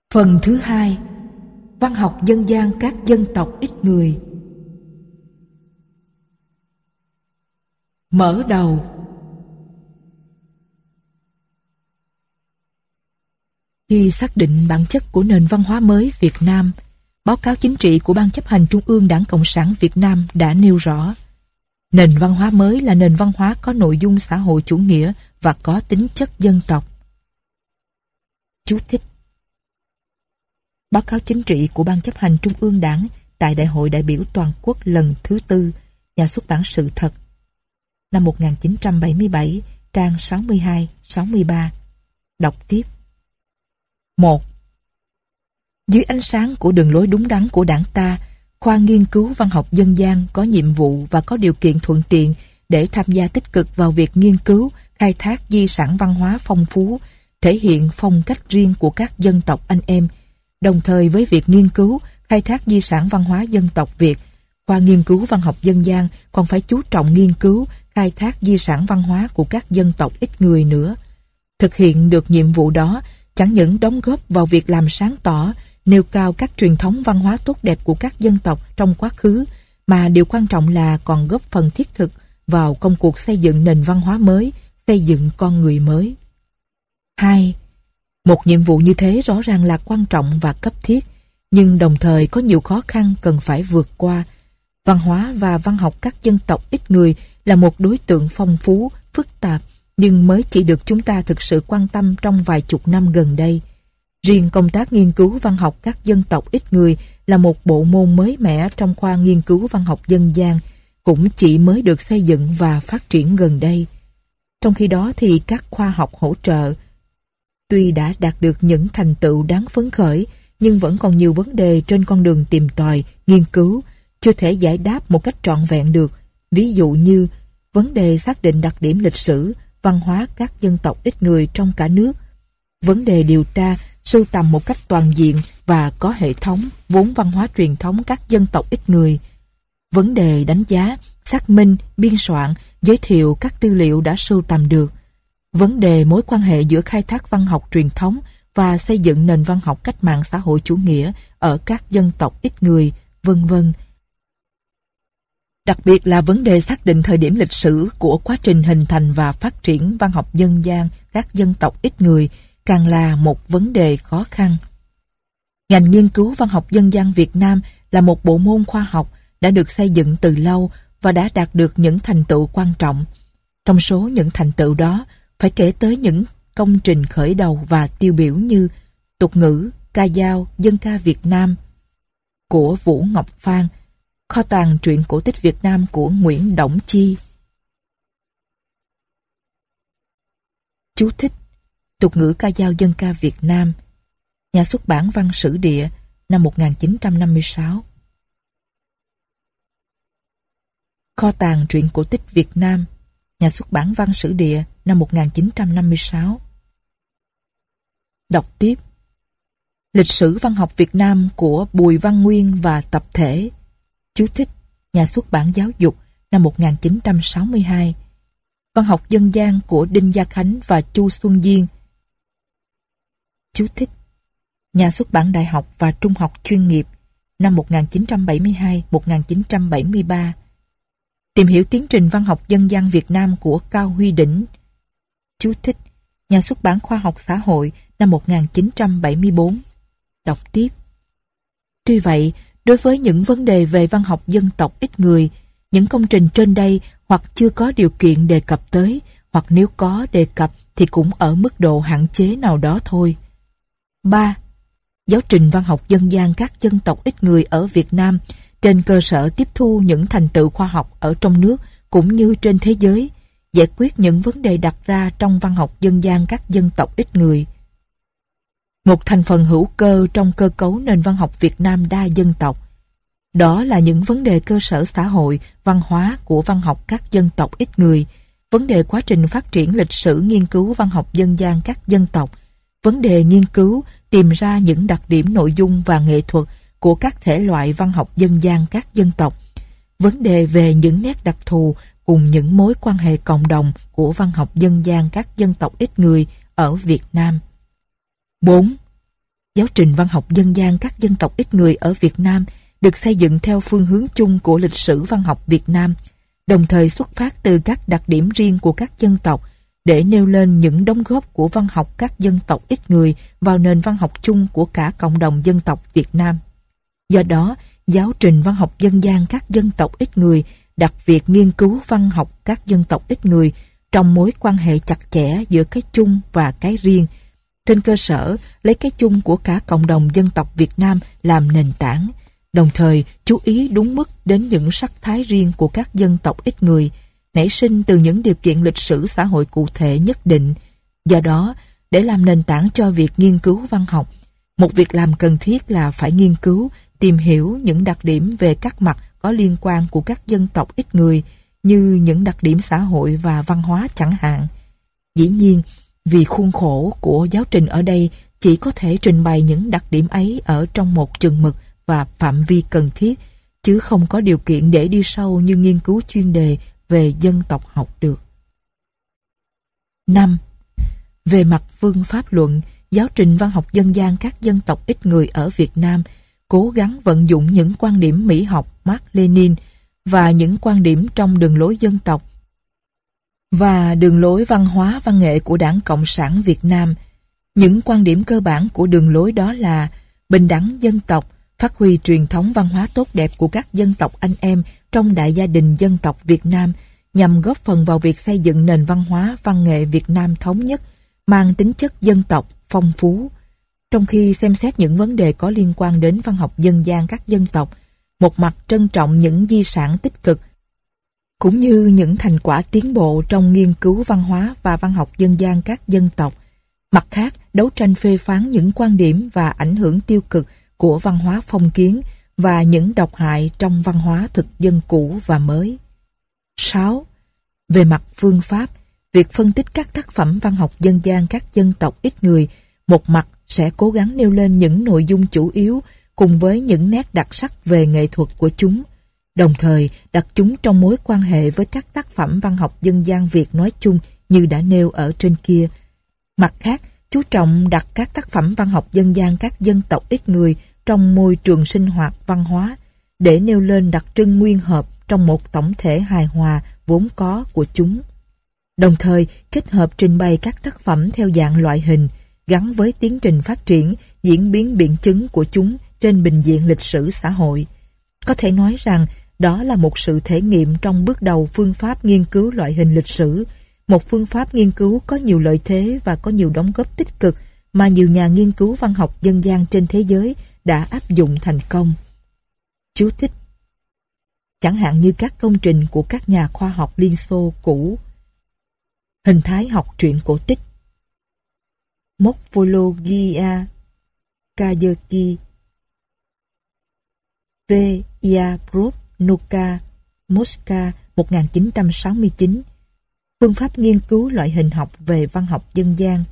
Phần thứ hai: Văn học dân gian các dân tộc ít người. Mở đầu. Khi xác định bản chất của nền văn hóa mới Việt Nam, báo cáo chính trị của Ban chấp hành Trung ương Đảng Cộng sản Việt Nam đã nêu rõ: nền văn hóa mới là nền văn hóa có nội dung xã hội chủ nghĩa và có tính chất dân tộc. Chú thích: báo cáo chính trị của Ban chấp hành Trung ương Đảng tại Đại hội đại biểu toàn quốc lần thứ 4, nhà xuất bản Sự Thật, năm 1977, trang 62-63. Đọc tiếp. 1. Dưới ánh sáng của đường lối đúng đắn của Đảng ta, khoa nghiên cứu văn học dân gian có nhiệm vụ và có điều kiện thuận tiện để tham gia tích cực vào việc nghiên cứu, khai thác di sản văn hóa phong phú, thể hiện phong cách riêng của các dân tộc anh em. Đồng thời với việc nghiên cứu, khai thác di sản văn hóa dân tộc Việt, khoa nghiên cứu văn học dân gian còn phải chú trọng nghiên cứu, khai thác di sản văn hóa của các dân tộc ít người nữa. Thực hiện được nhiệm vụ đó chẳng những đóng góp vào việc làm sáng tỏ, nêu cao các truyền thống văn hóa tốt đẹp của các dân tộc trong quá khứ, mà điều quan trọng là còn góp phần thiết thực vào công cuộc xây dựng nền văn hóa mới, xây dựng con người mới. 2. Một nhiệm vụ như thế rõ ràng là quan trọng và cấp thiết, nhưng đồng thời có nhiều khó khăn cần phải vượt qua. Văn hóa và văn học các dân tộc ít người là một đối tượng phong phú, phức tạp, nhưng mới chỉ được chúng ta thực sự quan tâm trong vài chục năm gần đây. Riêng công tác nghiên cứu văn học các dân tộc ít người là một bộ môn mới mẻ trong khoa nghiên cứu văn học dân gian, cũng chỉ mới được xây dựng và phát triển gần đây. Trong khi đó thì các khoa học hỗ trợ tuy đã đạt được những thành tựu đáng phấn khởi, nhưng vẫn còn nhiều vấn đề trên con đường tìm tòi, nghiên cứu, chưa thể giải đáp một cách trọn vẹn được. Ví dụ như vấn đề xác định đặc điểm lịch sử, văn hóa các dân tộc ít người trong cả nước, vấn đề điều tra, sưu tầm một cách toàn diện và có hệ thống vốn văn hóa truyền thống các dân tộc ít người, vấn đề đánh giá, xác minh, biên soạn, giới thiệu các tư liệu đã sưu tầm được, vấn đề mối quan hệ giữa khai thác văn học truyền thống và xây dựng nền văn học cách mạng xã hội chủ nghĩa ở các dân tộc ít người, vân vân. Đặc biệt là vấn đề xác định thời điểm lịch sử của quá trình hình thành và phát triển văn học dân gian các dân tộc ít người càng là một vấn đề khó khăn. Ngành nghiên cứu văn học dân gian Việt Nam là một bộ môn khoa học đã được xây dựng từ lâu và đã đạt được những thành tựu quan trọng. Trong số những thành tựu đó, phải kể tới những công trình khởi đầu và tiêu biểu như tục ngữ, ca dao, dân ca Việt Nam của Vũ Ngọc Phan, kho tàng truyện cổ tích Việt Nam của Nguyễn Đổng Chi. Chú thích: tục ngữ ca dao dân ca Việt Nam, nhà xuất bản Văn Sử Địa, năm 1956. Kho tàng truyện cổ tích Việt Nam, nhà xuất bản Văn Sử Địa, năm 1956. Đọc tiếp. Lịch sử văn học Việt Nam của Bùi Văn Nguyên và tập thể. Chú thích: nhà xuất bản Giáo dục, năm 1962. Văn học dân gian của Đinh Gia Khánh và Chu Xuân Diên. Chú thích: nhà xuất bản Đại học và Trung học chuyên nghiệp, năm 1972-1973. Tìm hiểu tiến trình văn học dân gian Việt Nam của Cao Huy Đỉnh. Chú thích: nhà xuất bản Khoa học xã hội, năm 1974. Đọc tiếp. Tuy vậy, đối với những vấn đề về văn học dân tộc ít người, những công trình trên đây hoặc chưa có điều kiện đề cập tới, hoặc nếu có đề cập thì cũng ở mức độ hạn chế nào đó thôi. 3. Giáo trình văn học dân gian các dân tộc ít người ở Việt Nam trên cơ sở tiếp thu những thành tựu khoa học ở trong nước cũng như trên thế giới, giải quyết những vấn đề đặt ra trong văn học dân gian các dân tộc ít người. Một thành phần hữu cơ trong cơ cấu nền văn học Việt Nam đa dân tộc. Đó là những vấn đề cơ sở xã hội, văn hóa của văn học các dân tộc ít người, vấn đề quá trình phát triển lịch sử nghiên cứu văn học dân gian các dân tộc, vấn đề nghiên cứu, tìm ra những đặc điểm nội dung và nghệ thuật của các thể loại văn học dân gian các dân tộc, vấn đề về những nét đặc thù cùng những mối quan hệ cộng đồng của văn học dân gian các dân tộc ít người ở Việt Nam. 4. Giáo trình văn học dân gian các dân tộc ít người ở Việt Nam được xây dựng theo phương hướng chung của lịch sử văn học Việt Nam, đồng thời xuất phát từ các đặc điểm riêng của các dân tộc để nêu lên những đóng góp của văn học các dân tộc ít người vào nền văn học chung của cả cộng đồng dân tộc Việt Nam. Do đó, giáo trình văn học dân gian các dân tộc ít người đặt việc nghiên cứu văn học các dân tộc ít người trong mối quan hệ chặt chẽ giữa cái chung và cái riêng, trên cơ sở lấy cái chung của cả cộng đồng dân tộc Việt Nam làm nền tảng, đồng thời chú ý đúng mức đến những sắc thái riêng của các dân tộc ít người, nảy sinh từ những điều kiện lịch sử xã hội cụ thể nhất định. Do đó, để làm nền tảng cho việc nghiên cứu văn học, một việc làm cần thiết là phải nghiên cứu, tìm hiểu những đặc điểm về các mặt có liên quan của các dân tộc ít người, như những đặc điểm xã hội và văn hóa chẳng hạn. Dĩ nhiên, vì khuôn khổ của giáo trình ở đây chỉ có thể trình bày những đặc điểm ấy ở trong một chừng mực và phạm vi cần thiết, chứ không có điều kiện để đi sâu như nghiên cứu chuyên đề về dân tộc học được. 5. Về mặt phương pháp luận, giáo trình văn học dân gian các dân tộc ít người ở Việt Nam cố gắng vận dụng những quan điểm mỹ học Mác Lênin và những quan điểm trong đường lối dân tộc và đường lối văn hóa văn nghệ của Đảng Cộng sản Việt Nam. Những quan điểm cơ bản của đường lối đó là bình đẳng dân tộc, phát huy truyền thống văn hóa tốt đẹp của các dân tộc anh em trong đại gia đình dân tộc Việt Nam, nhằm góp phần vào việc xây dựng nền văn hóa văn nghệ Việt Nam thống nhất, mang tính chất dân tộc, phong phú. Trong khi xem xét những vấn đề có liên quan đến văn học dân gian các dân tộc, một mặt trân trọng những di sản tích cực, cũng như những thành quả tiến bộ trong nghiên cứu văn hóa và văn học dân gian các dân tộc. Mặt khác, đấu tranh phê phán những quan điểm và ảnh hưởng tiêu cực của văn hóa phong kiến và những độc hại trong văn hóa thực dân cũ và mới. 6. Về mặt phương pháp, việc phân tích các tác phẩm văn học dân gian các dân tộc ít người, một mặt sẽ cố gắng nêu lên những nội dung chủ yếu cùng với những nét đặc sắc về nghệ thuật của chúng, đồng thời đặt chúng trong mối quan hệ với các tác phẩm văn học dân gian Việt nói chung như đã nêu ở trên kia. Mặt khác, chú trọng đặt các tác phẩm văn học dân gian các dân tộc ít người trong môi trường sinh hoạt văn hóa để nêu lên đặc trưng nguyên hợp trong một tổng thể hài hòa vốn có của chúng. Đồng thời, kết hợp trình bày các tác phẩm theo dạng loại hình gắn với tiến trình phát triển, diễn biến biện chứng của chúng trên bình diện lịch sử xã hội. Có thể nói rằng đó là một sự thể nghiệm trong bước đầu phương pháp nghiên cứu loại hình lịch sử, một phương pháp nghiên cứu có nhiều lợi thế và có nhiều đóng góp tích cực mà nhiều nhà nghiên cứu văn học dân gian trên thế giới đã áp dụng thành công. Chú thích: chẳng hạn như các công trình của các nhà khoa học Liên Xô cũ, hình thái học truyện cổ tích, Morphologia Kayaki, V. Yabrov-Noka, Moscow 1969, phương pháp nghiên cứu loại hình học về văn học dân gian,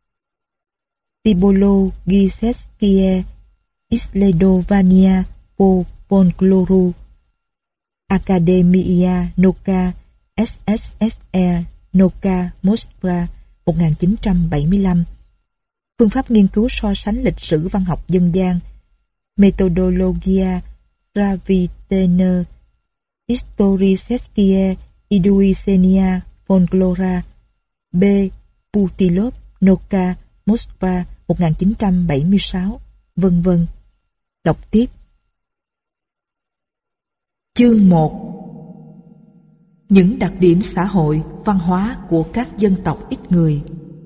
Tibolo-Giseskie, Isledovania po Polgloru, Academia Noka, SSSR, Noka, Moskva 1975, phương pháp nghiên cứu so sánh lịch sử văn học dân gian, Methodologia Stravitena, Historiseskie, Iduisenia, Folklora, B. Putilov, Noka, Moskva 1976, vân vân. Đọc tiếp. Chương 1. Những đặc điểm xã hội, văn hóa của các dân tộc ít người.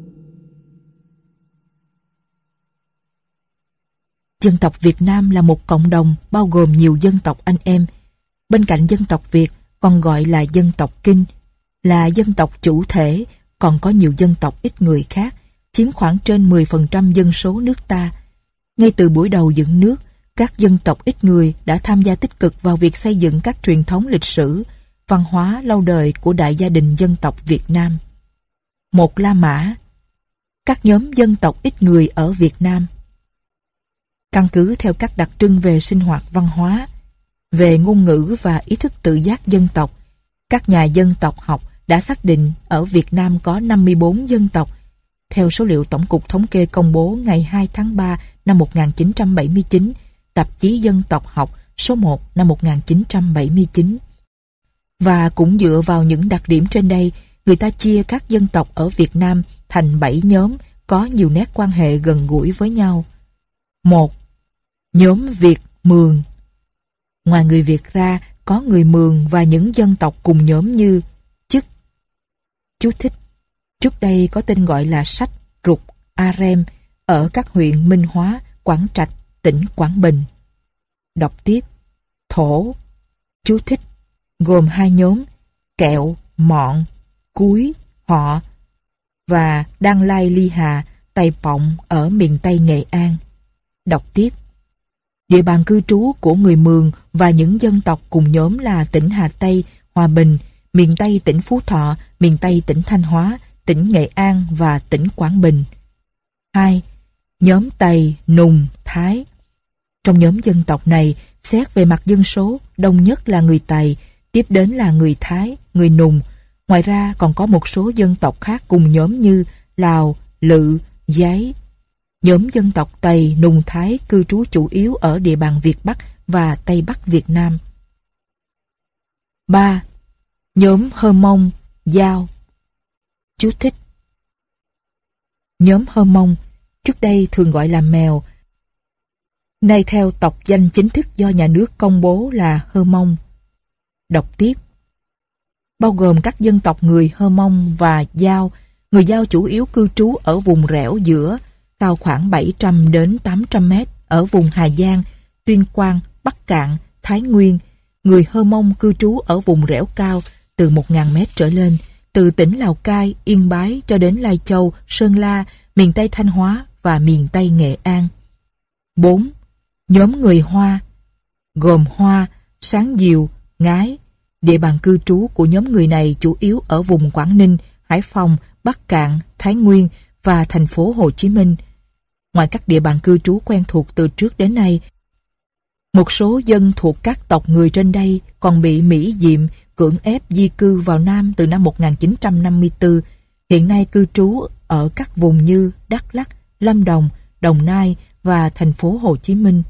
Dân tộc Việt Nam là một cộng đồng bao gồm nhiều dân tộc anh em. Bên cạnh dân tộc Việt còn gọi là dân tộc Kinh, là dân tộc chủ thể, còn có nhiều dân tộc ít người khác, chiếm khoảng trên 10% dân số nước ta. Ngay từ buổi đầu dựng nước, các dân tộc ít người đã tham gia tích cực vào việc xây dựng các truyền thống lịch sử, văn hóa lâu đời của đại gia đình dân tộc Việt Nam. 1. La Mã. Các nhóm dân tộc ít người ở Việt Nam. Căn cứ theo các đặc trưng về sinh hoạt văn hóa, về ngôn ngữ và ý thức tự giác dân tộc, các nhà dân tộc học đã xác định ở Việt Nam có 54 dân tộc, Theo số liệu Tổng cục Thống kê công bố ngày 2 tháng 3 năm 1979, tạp chí Dân tộc học số 1 năm 1979. Và cũng dựa vào những đặc điểm trên đây, người ta chia các dân tộc ở Việt Nam thành 7 nhóm có nhiều nét quan hệ gần gũi với nhau. 1. Nhóm Việt Mường. Ngoài người Việt ra, có người Mường và những dân tộc cùng nhóm như Chức. Chú thích: trước đây có tên gọi là Sách, Rục, A-rem ở các huyện Minh Hóa, Quảng Trạch, tỉnh Quảng Bình. Đọc tiếp: Thổ. Chú thích: gồm 2 nhóm Kẹo, Mọn, Cúi, Họ và Đan Lai Ly Hà, Tày Pọng ở miền Tây Nghệ An. Đọc tiếp: địa bàn cư trú của người Mường và những dân tộc cùng nhóm là tỉnh Hà Tây, Hòa Bình, miền Tây tỉnh Phú Thọ, miền Tây tỉnh Thanh Hóa, tỉnh Nghệ An và tỉnh Quảng Bình. 2. Nhóm Tày, Nùng, Thái. Trong nhóm dân tộc này, xét về mặt dân số, đông nhất là người Tày, tiếp đến là người Thái, người Nùng. Ngoài ra còn có một số dân tộc khác cùng nhóm như Lào, Lự, Giấy. Nhóm dân tộc Tày, Nùng, Thái cư trú chủ yếu ở địa bàn Việt Bắc và Tây Bắc Việt Nam. 3. Nhóm Hơ Mông, Dao. Chú thích: nhóm Hơ Mông, trước đây thường gọi là Mèo, nay theo tộc danh chính thức do nhà nước công bố là Hơ Mông. Đọc tiếp: bao gồm các dân tộc người Hơ Mông và Dao. Người Dao chủ yếu cư trú ở vùng rẽo giữa, cao khoảng 700 đến 800 mét ở vùng Hà Giang, Tuyên Quang, Bắc Cạn, Thái Nguyên. Người Hơ Mông cư trú ở vùng rẽo cao từ 1.000 mét trở lên, từ tỉnh Lào Cai, Yên Bái cho đến Lai Châu, Sơn La, miền Tây Thanh Hóa và miền Tây Nghệ An. 4. Nhóm người Hoa, gồm Hoa, Sáng Diều, Ngái. Địa bàn cư trú của nhóm người này chủ yếu ở vùng Quảng Ninh, Hải Phòng, Bắc Cạn, Thái Nguyên và thành phố Hồ Chí Minh. Ngoài các địa bàn cư trú quen thuộc từ trước đến nay, một số dân thuộc các tộc người trên đây còn bị Mỹ Diệm cưỡng ép di cư vào Nam từ năm 1954, hiện nay cư trú ở các vùng như Đắk Lắk, Lâm Đồng, Đồng Nai và thành phố Hồ Chí Minh.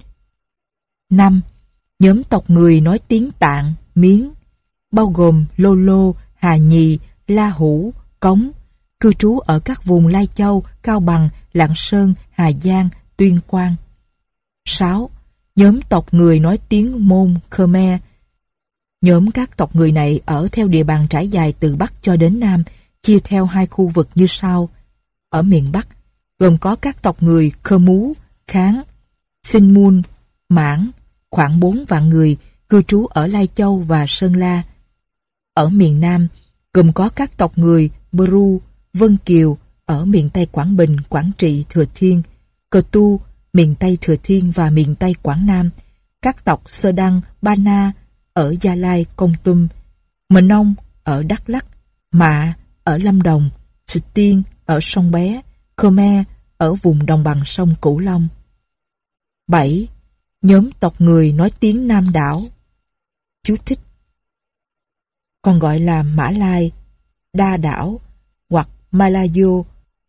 5. Nhóm tộc người nói tiếng Tạng, Miến, bao gồm Lô Lô, Hà Nhì, La Hủ, Cống, cư trú ở các vùng Lai Châu, Cao Bằng, Lạng Sơn, Hà Giang, Tuyên Quang. 6. Nhóm tộc người nói tiếng Môn, Khmer. Nhóm các tộc người này ở theo địa bàn trải dài từ Bắc cho đến Nam, chia theo 2 khu vực như sau. Ở miền Bắc, gồm có các tộc người Khơ Mú, Kháng, Sinh Mun, Mãn, khoảng 4 vạn người, cư trú ở Lai Châu và Sơn La. Ở miền Nam, gồm có các tộc người Bru, Vân Kiều ở miền Tây Quảng Bình, Quảng Trị, Thừa Thiên, Cơ Tu, miền Tây Thừa Thiên và miền Tây Quảng Nam, các tộc Sơ Đăng, Ba Na ở Gia Lai, Kon Tum, Mờ Nông ở Đắk Lắk, Mạ ở Lâm Đồng, Xịt Tiên ở Sông Bé, Khmer ở vùng đồng bằng sông Cửu Long. 7. Nhóm tộc người nói tiếng Nam đảo. Chú thích: còn gọi là Mã Lai, Đa đảo hoặc Malayo,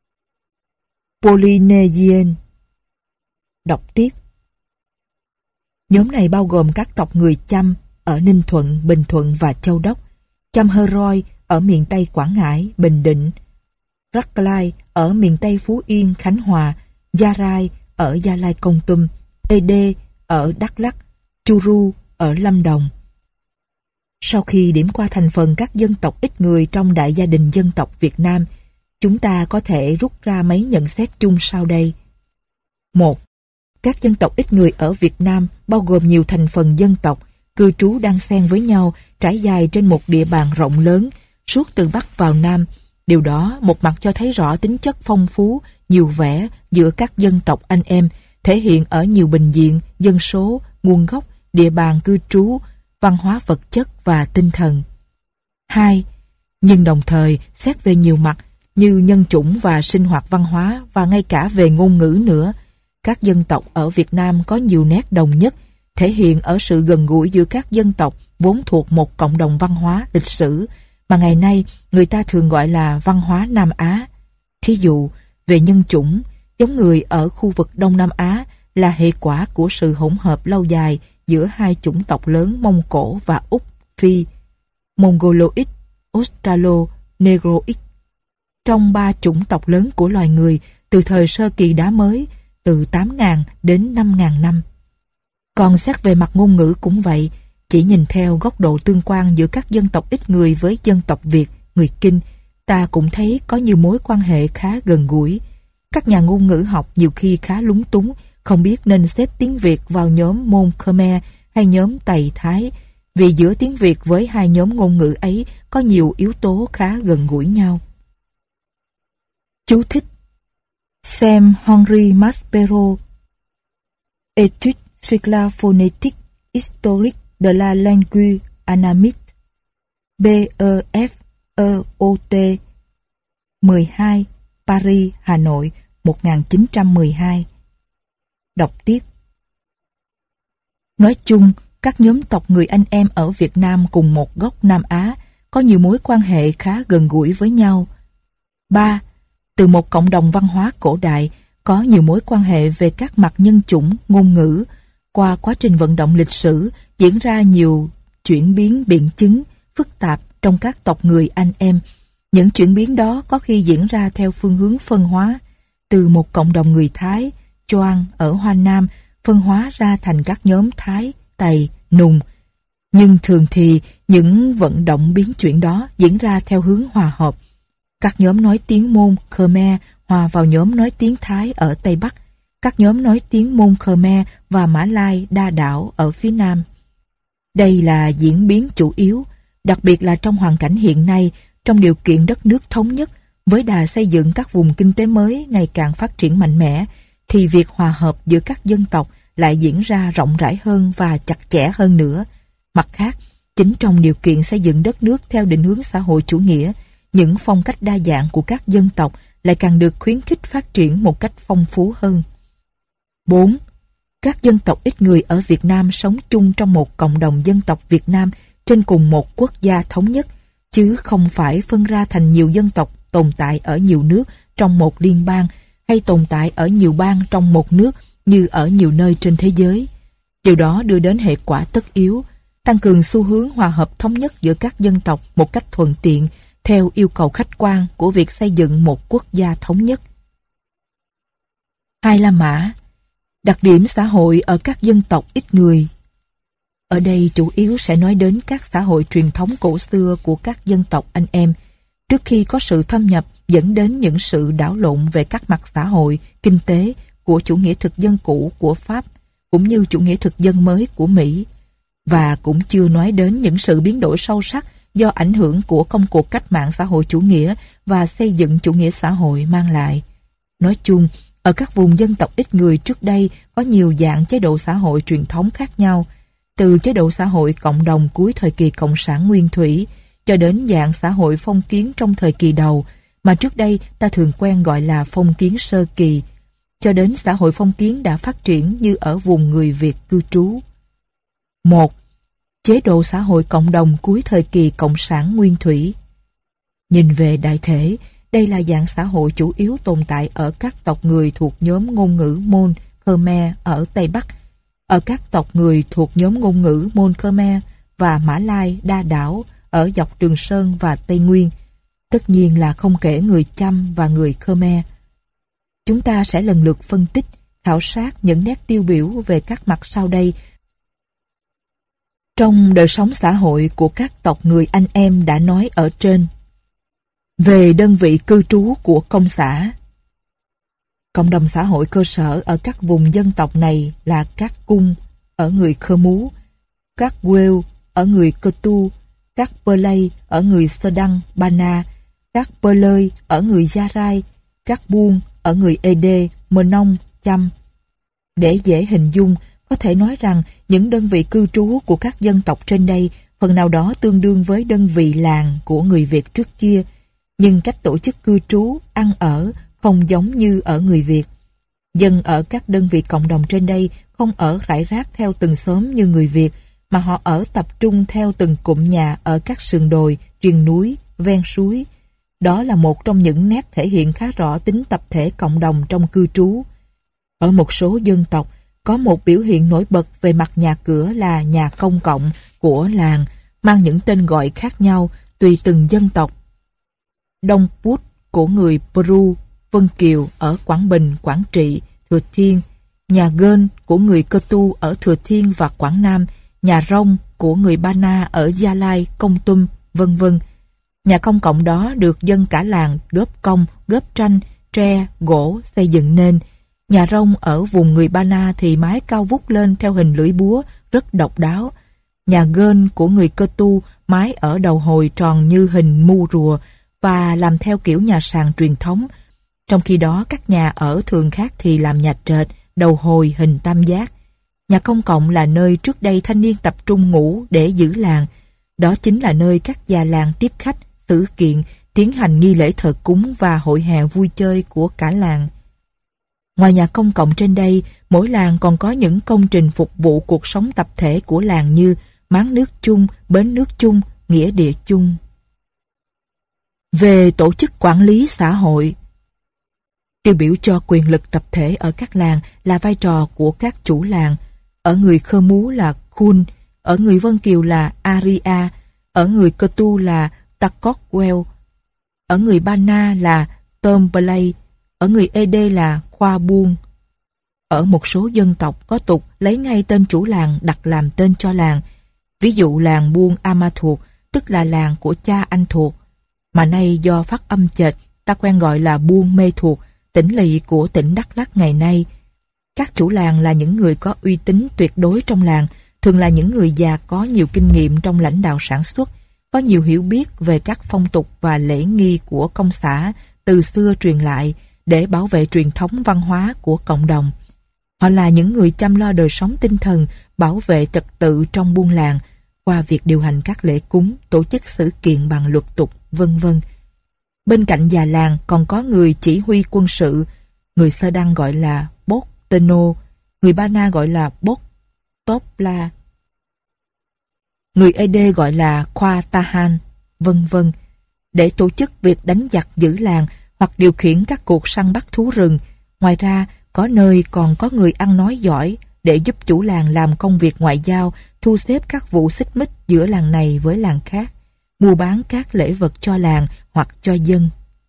Polynesian. Đọc tiếp: nhóm này bao gồm các tộc người Chăm ở Ninh Thuận, Bình Thuận và Châu Đốc, Chăm Hơ Roi ở miền Tây Quảng Ngãi, Bình Định, Rắc Lai ở miền Tây Phú Yên, Khánh Hòa, Gia Rai ở Gia Lai, Kon Tum, Ede ở Đắk Lắk, Churu ở Lâm Đồng. Sau khi điểm qua thành phần các dân tộc ít người trong đại gia đình dân tộc Việt Nam, chúng ta có thể rút ra mấy nhận xét chung sau đây. 1. Các dân tộc ít người ở Việt Nam bao gồm nhiều thành phần dân tộc, cư trú đan xen với nhau, trải dài trên một địa bàn rộng lớn, suốt từ Bắc vào Nam. Điều đó một mặt cho thấy rõ tính chất phong phú, nhiều vẻ giữa các dân tộc anh em, thể hiện ở nhiều bình diện, dân số, nguồn gốc, địa bàn cư trú, văn hóa vật chất và tinh thần. 2. Nhưng đồng thời, xét về nhiều mặt, như nhân chủng và sinh hoạt văn hóa và ngay cả về ngôn ngữ nữa, các dân tộc ở Việt Nam có nhiều nét đồng nhất, thể hiện ở sự gần gũi giữa các dân tộc vốn thuộc một cộng đồng văn hóa, lịch sử, mà ngày nay người ta thường gọi là văn hóa Nam Á. Thí dụ, về nhân chủng, giống người ở khu vực Đông Nam Á là hệ quả của sự hỗn hợp lâu dài giữa hai chủng tộc lớn Mông Cổ và Úc Phi, Mongoloid, Australo-Negroid. Trong ba chủng tộc lớn của loài người từ thời sơ kỳ đá mới, từ 8.000 đến 5.000 năm. Còn xét về mặt ngôn ngữ cũng vậy, chỉ nhìn theo góc độ tương quan giữa các dân tộc ít người với dân tộc Việt, người Kinh, ta cũng thấy có nhiều mối quan hệ khá gần gũi. Các nhà ngôn ngữ học nhiều khi khá lúng túng, không biết nên xếp tiếng Việt vào nhóm Môn Khmer hay nhóm Tày Thái, vì giữa tiếng Việt với hai nhóm ngôn ngữ ấy có nhiều yếu tố khá gần gũi nhau. Chú thích: xem Henri Maspero, Études sur la phonétique historique de la langue annamite, BEFEOT 12, Paris, Hà Nội, 1912. Đọc tiếp. Nói chung, các nhóm tộc người anh em ở Việt Nam cùng một góc Nam Á có nhiều mối quan hệ khá gần gũi với nhau. 3. Từ một cộng đồng văn hóa cổ đại có nhiều mối quan hệ về các mặt nhân chủng, ngôn ngữ. Qua quá trình vận động lịch sử diễn ra nhiều chuyển biến biện chứng, phức tạp trong các tộc người anh em. Những chuyển biến đó có khi diễn ra theo phương hướng phân hóa, từ một cộng đồng người Thái, Choang ở Hoa Nam phân hóa ra thành các nhóm Thái, Tày, Nùng. Nhưng thường thì những vận động biến chuyển đó diễn ra theo hướng hòa hợp. Các nhóm nói tiếng Môn Khmer hòa vào nhóm nói tiếng Thái ở Tây Bắc, các nhóm nói tiếng Môn Khmer và Mã Lai đa đảo ở phía Nam. Đây là diễn biến chủ yếu, đặc biệt là trong hoàn cảnh hiện nay, trong điều kiện đất nước thống nhất, với đà xây dựng các vùng kinh tế mới ngày càng phát triển mạnh mẽ, thì việc hòa hợp giữa các dân tộc lại diễn ra rộng rãi hơn và chặt chẽ hơn nữa. Mặt khác, chính trong điều kiện xây dựng đất nước theo định hướng xã hội chủ nghĩa, những phong cách đa dạng của các dân tộc lại càng được khuyến khích phát triển một cách phong phú hơn. 4. Các dân tộc ít người ở Việt Nam sống chung trong một cộng đồng dân tộc Việt Nam trên cùng một quốc gia thống nhất, chứ không phải phân ra thành nhiều dân tộc tồn tại ở nhiều nước trong một liên bang hay tồn tại ở nhiều bang trong một nước như ở nhiều nơi trên thế giới. Điều đó đưa đến hệ quả tất yếu, tăng cường xu hướng hòa hợp thống nhất giữa các dân tộc một cách thuận tiện theo yêu cầu khách quan của việc xây dựng một quốc gia thống nhất. 2. La Mã. Đặc điểm xã hội ở các dân tộc ít người. Ở đây chủ yếu sẽ nói đến các xã hội truyền thống cổ xưa của các dân tộc anh em, trước khi có sự thâm nhập dẫn đến những sự đảo lộn về các mặt xã hội, kinh tế của chủ nghĩa thực dân cũ của Pháp, cũng như chủ nghĩa thực dân mới của Mỹ, và cũng chưa nói đến những sự biến đổi sâu sắc do ảnh hưởng của công cuộc cách mạng xã hội chủ nghĩa và xây dựng chủ nghĩa xã hội mang lại. Nói chung, ở các vùng dân tộc ít người trước đây có nhiều dạng chế độ xã hội truyền thống khác nhau, từ chế độ xã hội cộng đồng cuối thời kỳ Cộng sản Nguyên Thủy cho đến dạng xã hội phong kiến trong thời kỳ đầu, mà trước đây ta thường quen gọi là phong kiến sơ kỳ, cho đến xã hội phong kiến đã phát triển như ở vùng người Việt cư trú. 1. Chế độ xã hội cộng đồng cuối thời kỳ Cộng sản Nguyên Thủy. Nhìn về đại thể, đây là dạng xã hội chủ yếu tồn tại ở các tộc người thuộc nhóm ngôn ngữ Môn Khmer ở Tây Bắc, ở các tộc người thuộc nhóm ngôn ngữ Môn Khmer và Mã Lai đa đảo ở dọc Trường Sơn và Tây Nguyên, tất nhiên là không kể người Chăm và người Khmer. Chúng ta sẽ lần lượt phân tích, khảo sát những nét tiêu biểu về các mặt sau đây trong đời sống xã hội của các tộc người anh em đã nói ở trên. Về đơn vị cư trú của công xã. Cộng đồng xã hội cơ sở ở các vùng dân tộc này là các cung ở người Khơ Mú, các Wêu ở người Cơ Tu, các Pơ Lây ở người Sơ Đăng, Ba Na, các Pơ Lơi ở người Gia Rai, các Buôn ở người Ê Đê, Mơ Nông, Chăm. Để dễ hình dung, có thể nói rằng những đơn vị cư trú của các dân tộc trên đây phần nào đó tương đương với đơn vị làng của người Việt trước kia, nhưng cách tổ chức cư trú, ăn ở không giống như ở người Việt. Dân ở các đơn vị cộng đồng trên đây không ở rải rác theo từng xóm như người Việt, mà họ ở tập trung theo từng cụm nhà ở các sườn đồi, triền núi, ven suối. Đó là một trong những nét thể hiện khá rõ tính tập thể cộng đồng trong cư trú. Ở một số dân tộc, có một biểu hiện nổi bật về mặt nhà cửa là nhà công cộng của làng, mang những tên gọi khác nhau tùy từng dân tộc. Đông Pút của người Peru, Vân Kiều ở Quảng Bình, Quảng Trị, Thừa Thiên, nhà Gơn của người Cơ Tu ở Thừa Thiên và Quảng Nam, nhà Rông của người Ba Na ở Gia Lai, Kon Tum, vân vân. Nhà công cộng đó được dân cả làng góp công, góp tranh, tre, gỗ xây dựng nên. Nhà Rông ở vùng người Ba Na thì mái cao vút lên theo hình lưỡi búa, rất độc đáo. Nhà Gơn của người Cơ Tu mái ở đầu hồi tròn như hình mu rùa và làm theo kiểu nhà sàn truyền thống. Trong khi đó các nhà ở thường khác thì làm nhà trệt, đầu hồi hình tam giác. Nhà công cộng là nơi trước đây thanh niên tập trung ngủ để giữ làng. Đó chính là nơi các già làng tiếp khách, xử kiện, tiến hành nghi lễ thờ cúng và hội hè vui chơi của cả làng. Ngoài nhà công cộng trên đây, mỗi làng còn có những công trình phục vụ cuộc sống tập thể của làng như máng nước chung, bến nước chung, nghĩa địa chung. Về tổ chức quản lý xã hội, tiêu biểu cho quyền lực tập thể ở các làng là vai trò của các chủ làng. Ở người Khơ Mú là Khun, ở người Vân Kiều là Aria, ở người Cơ Tu là Takotwell, ở người Ba Na là Tom Play, ở người Ede là Khoa Buông. Ở một số dân tộc có tục lấy ngay tên chủ làng đặt làm tên cho làng. Ví dụ làng Buông Ama Thuộc, tức là làng của cha anh Thuộc, mà nay do phát âm chệch ta quen gọi là Buông Mê Thuộc, tỉnh lỵ của tỉnh Đắk Lắk ngày nay. Các chủ làng là những người có uy tín tuyệt đối trong làng, thường là những người già có nhiều kinh nghiệm trong lãnh đạo sản xuất, có nhiều hiểu biết về các phong tục và lễ nghi của công xã từ xưa truyền lại để bảo vệ truyền thống văn hóa của cộng đồng. Họ là những người chăm lo đời sống tinh thần, bảo vệ trật tự trong buôn làng qua việc điều hành các lễ cúng, tổ chức sự kiện bằng luật tục, vân vân. Bên cạnh già làng còn có người chỉ huy quân sự, người Sơ Đăng gọi là Bốt Teno, người Ba Na gọi là Bốt Topla, người Ede gọi là Khoa Tahan, vân vân, để tổ chức việc đánh giặc giữ làng hoặc điều khiển các cuộc săn bắt thú rừng. Ngoài ra, có nơi còn có người ăn nói giỏi để giúp chủ làng làm công việc ngoại giao, thu xếp các vụ xích mích giữa làng này với làng khác, mua bán các lễ vật cho làng hoặc cho dân.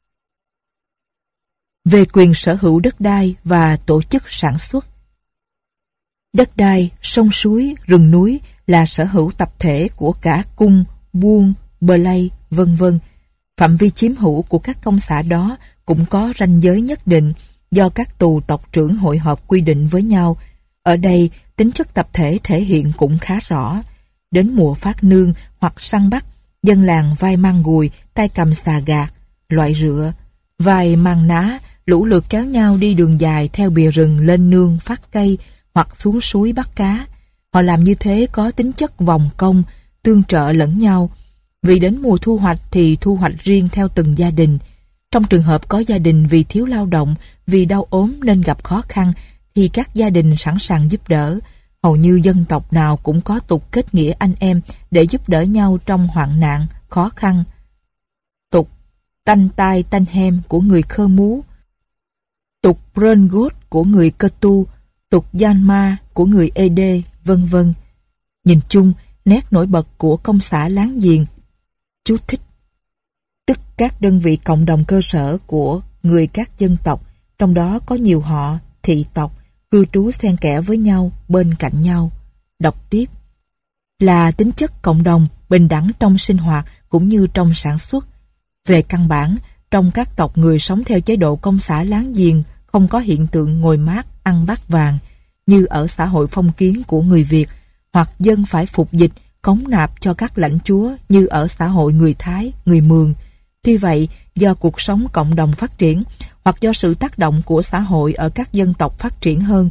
Về quyền sở hữu đất đai và tổ chức sản xuất, đất đai, sông suối, rừng núi là sở hữu tập thể của cả cung, buôn, bờ lây, vân vân. Phạm vi chiếm hữu của các công xã đó cũng có ranh giới nhất định do các tù tộc trưởng hội họp quy định với nhau. Ở đây, tính chất tập thể thể hiện cũng khá rõ. Đến mùa phát nương hoặc săn bắt, dân làng vai mang gùi, tay cầm xà gạt, loại rựa, vai mang ná, lũ lượt kéo nhau đi đường dài theo bìa rừng lên nương phát cây hoặc xuống suối bắt cá. Họ làm như thế có tính chất vòng công, tương trợ lẫn nhau. Vì đến mùa thu hoạch thì thu hoạch riêng theo từng gia đình. Trong trường hợp có gia đình vì thiếu lao động, vì đau ốm nên gặp khó khăn, thì các gia đình sẵn sàng giúp đỡ. Hầu như dân tộc nào cũng có tục kết nghĩa anh em để giúp đỡ nhau trong hoạn nạn, khó khăn. Tục tanh tai tanh hem của người Khơ Mú, tục Brơn Gốt của người Cơ Tu, tục Yanma của người Ede, vân vân. Nhìn chung, nét nổi bật của công xã láng giềng, chú thích, tức các đơn vị cộng đồng cơ sở của người các dân tộc, trong đó có nhiều họ, thị tộc, cư trú xen kẽ với nhau, bên cạnh nhau. Đọc tiếp, là tính chất cộng đồng, bình đẳng trong sinh hoạt cũng như trong sản xuất. Về căn bản, trong các tộc người sống theo chế độ công xã láng giềng không có hiện tượng ngồi mát ăn bát vàng như ở xã hội phong kiến của người Việt, hoặc dân phải phục dịch, cống nạp cho các lãnh chúa như ở xã hội người Thái, người Mường. Tuy vậy, do cuộc sống cộng đồng phát triển, hoặc do sự tác động của xã hội ở các dân tộc phát triển hơn,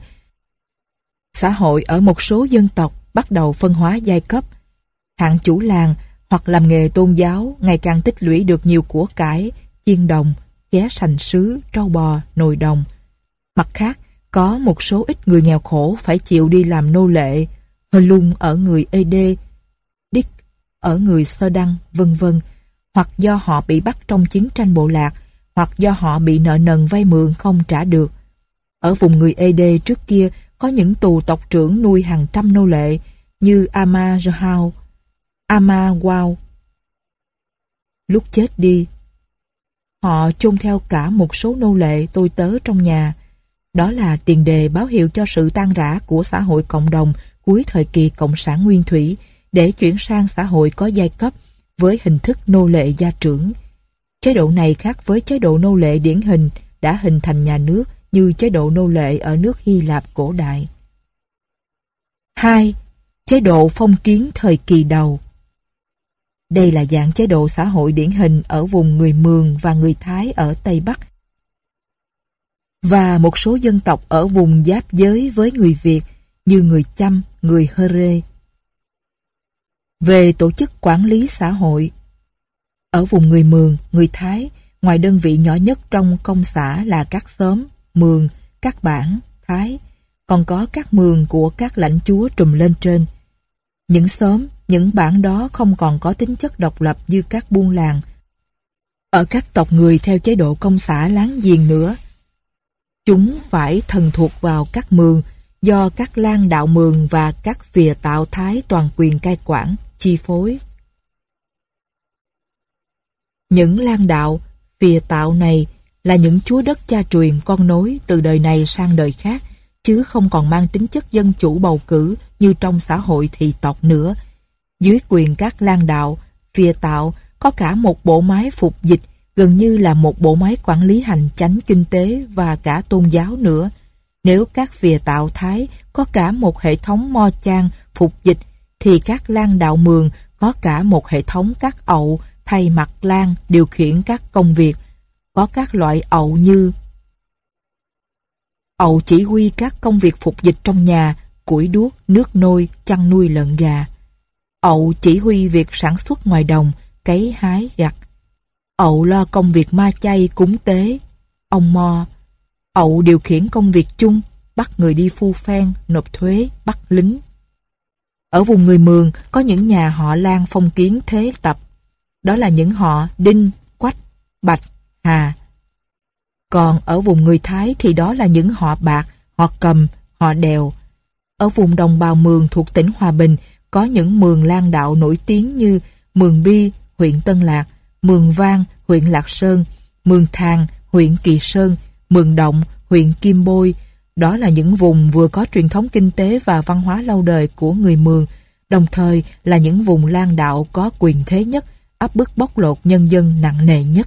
xã hội ở một số dân tộc bắt đầu phân hóa giai cấp. Hạng chủ làng hoặc làm nghề tôn giáo ngày càng tích lũy được nhiều của cải, chiên đồng, ché sành sứ, trâu bò, nồi đồng. Mặt khác, có một số ít người nghèo khổ phải chịu đi làm nô lệ, hơ lung ở người Ede, Đích ở người Sơ Đăng, vân vân. hoặc do họ bị bắt trong chiến tranh bộ lạc, hoặc do họ bị nợ nần vay mượn không trả được. Ở vùng người Ede trước kia có những tù tộc trưởng nuôi hàng trăm nô lệ như Ama-Jahal, Ama-Wao. Lúc chết đi, họ chôn theo cả một số nô lệ tôi tớ trong nhà. Đó là tiền đề báo hiệu cho sự tan rã của xã hội cộng đồng cuối thời kỳ Cộng sản Nguyên Thủy để chuyển sang xã hội có giai cấp với hình thức nô lệ gia trưởng. Chế độ này khác với chế độ nô lệ điển hình đã hình thành nhà nước như chế độ nô lệ ở nước Hy Lạp cổ đại. 2. Chế độ phong kiến thời kỳ đầu. Đây là dạng chế độ xã hội điển hình ở vùng người Mường và người Thái ở Tây Bắc và một số dân tộc ở vùng giáp giới với người Việt như người Chăm, người Hơ-rê. Về tổ chức quản lý xã hội, ở vùng người Mường, người Thái, ngoài đơn vị nhỏ nhất trong công xã là các xóm, mường, các bản, thái, còn có các mường của các lãnh chúa trùm lên trên. Những xóm, những bản đó không còn có tính chất độc lập như các buôn làng ở các tộc người theo chế độ công xã láng giềng nữa. Chúng phải thần thuộc vào các mường do các lang đạo mường và các phìa tạo thái toàn quyền cai quản, chi phối. Những lang đạo, phìa tạo này là những chúa đất cha truyền con nối từ đời này sang đời khác, chứ không còn mang tính chất dân chủ bầu cử như trong xã hội thị tộc nữa. Dưới quyền các lang đạo, phìa tạo có cả một bộ máy phục dịch, gần như là một bộ máy quản lý hành chánh kinh tế và cả tôn giáo nữa. Nếu các phìa tạo thái có cả một hệ thống mo chan phục dịch, thì các lang đạo mường có cả một hệ thống các ậu thay mặt lang điều khiển các công việc. Có các loại ậu như ậu chỉ huy các công việc phục dịch trong nhà, củi đuốc, nước nôi, chăn nuôi lợn gà. Ậu chỉ huy việc sản xuất ngoài đồng, cấy hái gặt. Ậu lo công việc ma chay cúng tế, ông mo. Ậu điều khiển công việc chung, bắt người đi phu phen, nộp thuế, bắt lính. Ở vùng người Mường có những nhà họ Lan phong kiến thế tập. Đó là những họ Đinh, Quách, Bạch, Hà. Còn ở vùng người Thái thì đó là những họ Bạc, họ Cầm, họ Đèo. Ở vùng đồng bào Mường thuộc tỉnh Hòa Bình có những mường lang đạo nổi tiếng như Mường Bi, huyện Tân Lạc, Mường Vang, huyện Lạc Sơn, Mường Thàng, huyện Kỳ Sơn, Mường Động, huyện Kim Bôi. Đó là những vùng vừa có truyền thống kinh tế và văn hóa lâu đời của người Mường, đồng thời là những vùng lang đạo có quyền thế nhất, áp bức bóc lột nhân dân nặng nề nhất.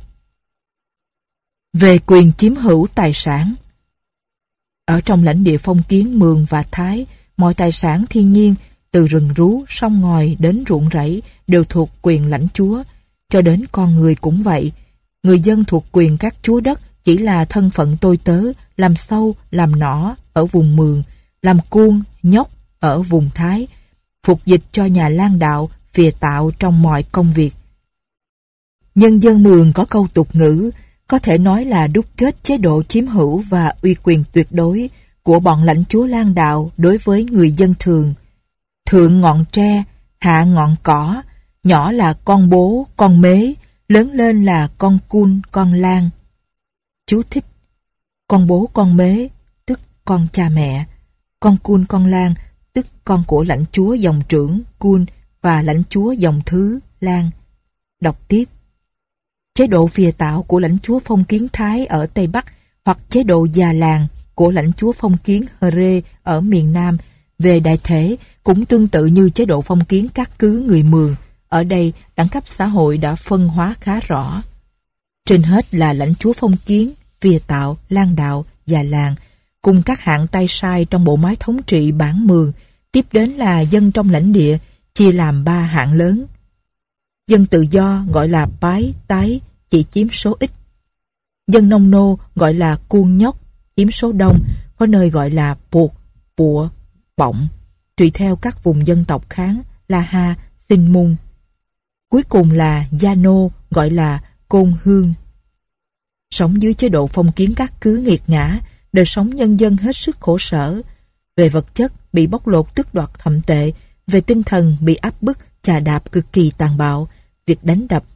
Về quyền chiếm hữu tài sản, ở trong lãnh địa phong kiến Mường và Thái, mọi tài sản thiên nhiên từ rừng rú, sông ngòi đến ruộng rẫy đều thuộc quyền lãnh chúa, cho đến con người cũng vậy. Người dân thuộc quyền các chúa đất chỉ là thân phận tôi tớ, làm sâu, làm nỏ ở vùng Mường, làm cuông, nhóc ở vùng Thái, phục dịch cho nhà lang đạo, phìa tạo trong mọi công việc. Nhân dân Mường có câu tục ngữ, có thể nói là đúc kết chế độ chiếm hữu và uy quyền tuyệt đối của bọn lãnh chúa lang đạo đối với người dân thường. Thượng ngọn tre, hạ ngọn cỏ, nhỏ là con bố, con mế, lớn lên là con cun, con lang. Chú thích: con bố, con mế, tức con cha mẹ. Con cun, con lang, tức con của lãnh chúa dòng trưởng, cun, và lãnh chúa dòng thứ, lang. Đọc tiếp: chế độ phìa tạo của lãnh chúa phong kiến Thái ở Tây Bắc hoặc chế độ già làng của lãnh chúa phong kiến Hơ-rê ở miền Nam về đại thể cũng tương tự như chế độ phong kiến các cứ người Mường. Ở đây, đẳng cấp xã hội đã phân hóa khá rõ. Trên hết là lãnh chúa phong kiến, phìa tạo, lang đạo, già làng, cùng các hạng tay sai trong bộ máy thống trị bản Mường. Tiếp đến là dân trong lãnh địa, chia làm 3 hạng lớn. Dân tự do gọi là bái, tái, chỉ chiếm số ít. Dân nông nô gọi là cuông nhóc, chiếm số đông, có nơi gọi là buộc, bụa, bọng, tùy theo các vùng dân tộc Kháng, La Ha, Sinh Mung. Cuối cùng là gia nô, gọi là côn hương. Sống dưới chế độ phong kiến các cứ nghiệt ngã, đời sống nhân dân hết sức khổ sở. Về vật chất bị bóc lột tước đoạt thậm tệ, về tinh thần bị áp bức chà đạp cực kỳ tàn bạo. Việc đánh đập,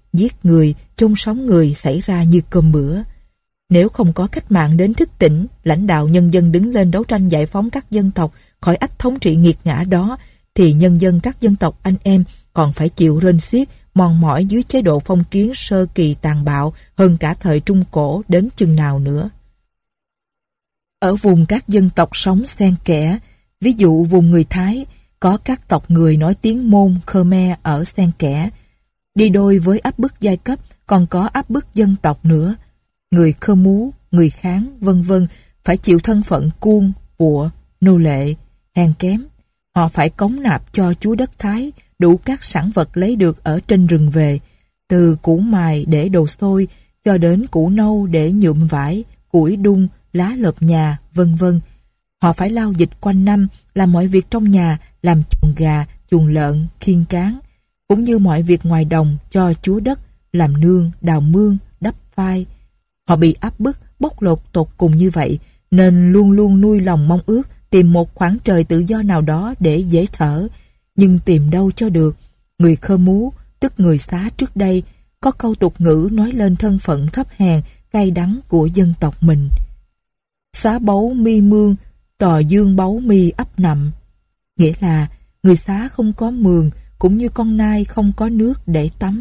giết người, chôn sống người xảy ra như cơm bữa. Nếu không có cách mạng đến thức tỉnh, lãnh đạo nhân dân đứng lên đấu tranh giải phóng các dân tộc khỏi ách thống trị nghiệt ngã đó, thì nhân dân các dân tộc anh em còn phải chịu rên xiết, mòn mỏi dưới chế độ phong kiến sơ kỳ tàn bạo hơn cả thời Trung Cổ đến chừng nào nữa. Ở vùng các dân tộc sống xen kẽ, ví dụ vùng người Thái, có các tộc người nói tiếng Môn, Khmer ở xen kẽ. Đi đôi với áp bức giai cấp, còn có áp bức dân tộc nữa. Người Khơ Mú, người Kháng, vân vân phải chịu thân phận cuông, bụa, nô lệ, hèn kém. Họ phải cống nạp cho chúa đất Thái đủ các sản vật lấy được ở trên rừng về, từ củ mài để đồ xôi cho đến củ nâu để nhuộm vải, củi đun, lá lợp nhà, vân vân. Họ phải lao dịch quanh năm, làm mọi việc trong nhà, làm chuồng gà, chuồng lợn, khiêng cán, cũng như mọi việc ngoài đồng cho chúa đất, làm nương, đào mương, đắp phai. Họ bị áp bức, bóc lột tột cùng như vậy, nên luôn luôn nuôi lòng mong ước tìm một khoảng trời tự do nào đó để dễ thở, nhưng tìm đâu cho được. Người Khơ Mú, tức người Xá trước đây, có câu tục ngữ nói lên thân phận thấp hèn, cay đắng của dân tộc mình. Xá báu mi mương, tò dương báu mi ấp nằm. Nghĩa là người Xá không có mường, cũng như con nai không có nước để tắm.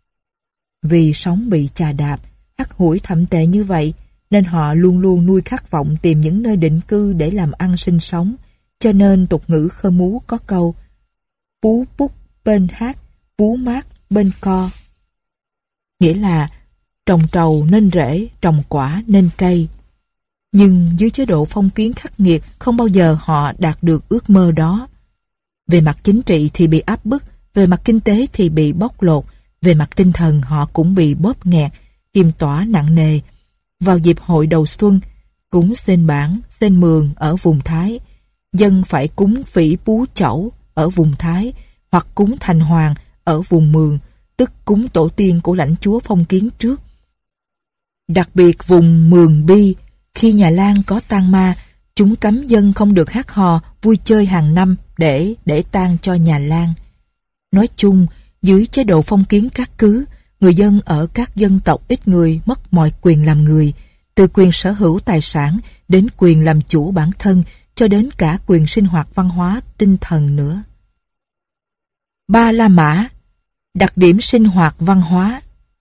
Vì sống bị chà đạp, hắt hủi thậm tệ như vậy, nên họ luôn luôn nuôi khát vọng tìm những nơi định cư để làm ăn sinh sống. Cho nên tục ngữ Khơ Mú có câu Pú púc bên hát, pú mát bên co. Nghĩa là trồng trầu nên rễ, trồng quả nên cây. Nhưng dưới chế độ phong kiến khắc nghiệt, không bao giờ họ đạt được ước mơ đó. Về mặt chính trị thì bị áp bức, về mặt kinh tế thì bị bóc lột, về mặt tinh thần họ cũng bị bóp nghẹt, kiềm tỏa nặng nề. Vào dịp hội đầu xuân, cúng sên bản, sên mường ở vùng Thái, dân phải cúng phỉ bú chẩu ở vùng Thái, hoặc cúng thành hoàng ở vùng Mường, tức cúng tổ tiên của lãnh chúa phong kiến trước. Đặc biệt vùng Mường Bi, khi nhà Lan có tang ma, chúng cấm dân không được hát hò, vui chơi hàng năm để tang cho nhà Lan. Nói chung, dưới chế độ phong kiến các cứ, người dân ở các dân tộc ít người mất mọi quyền làm người, từ quyền sở hữu tài sản đến quyền làm chủ bản thân, cho đến cả quyền sinh hoạt văn hóa, tinh thần nữa. Ba La Mã, đặc điểm sinh hoạt văn hóa.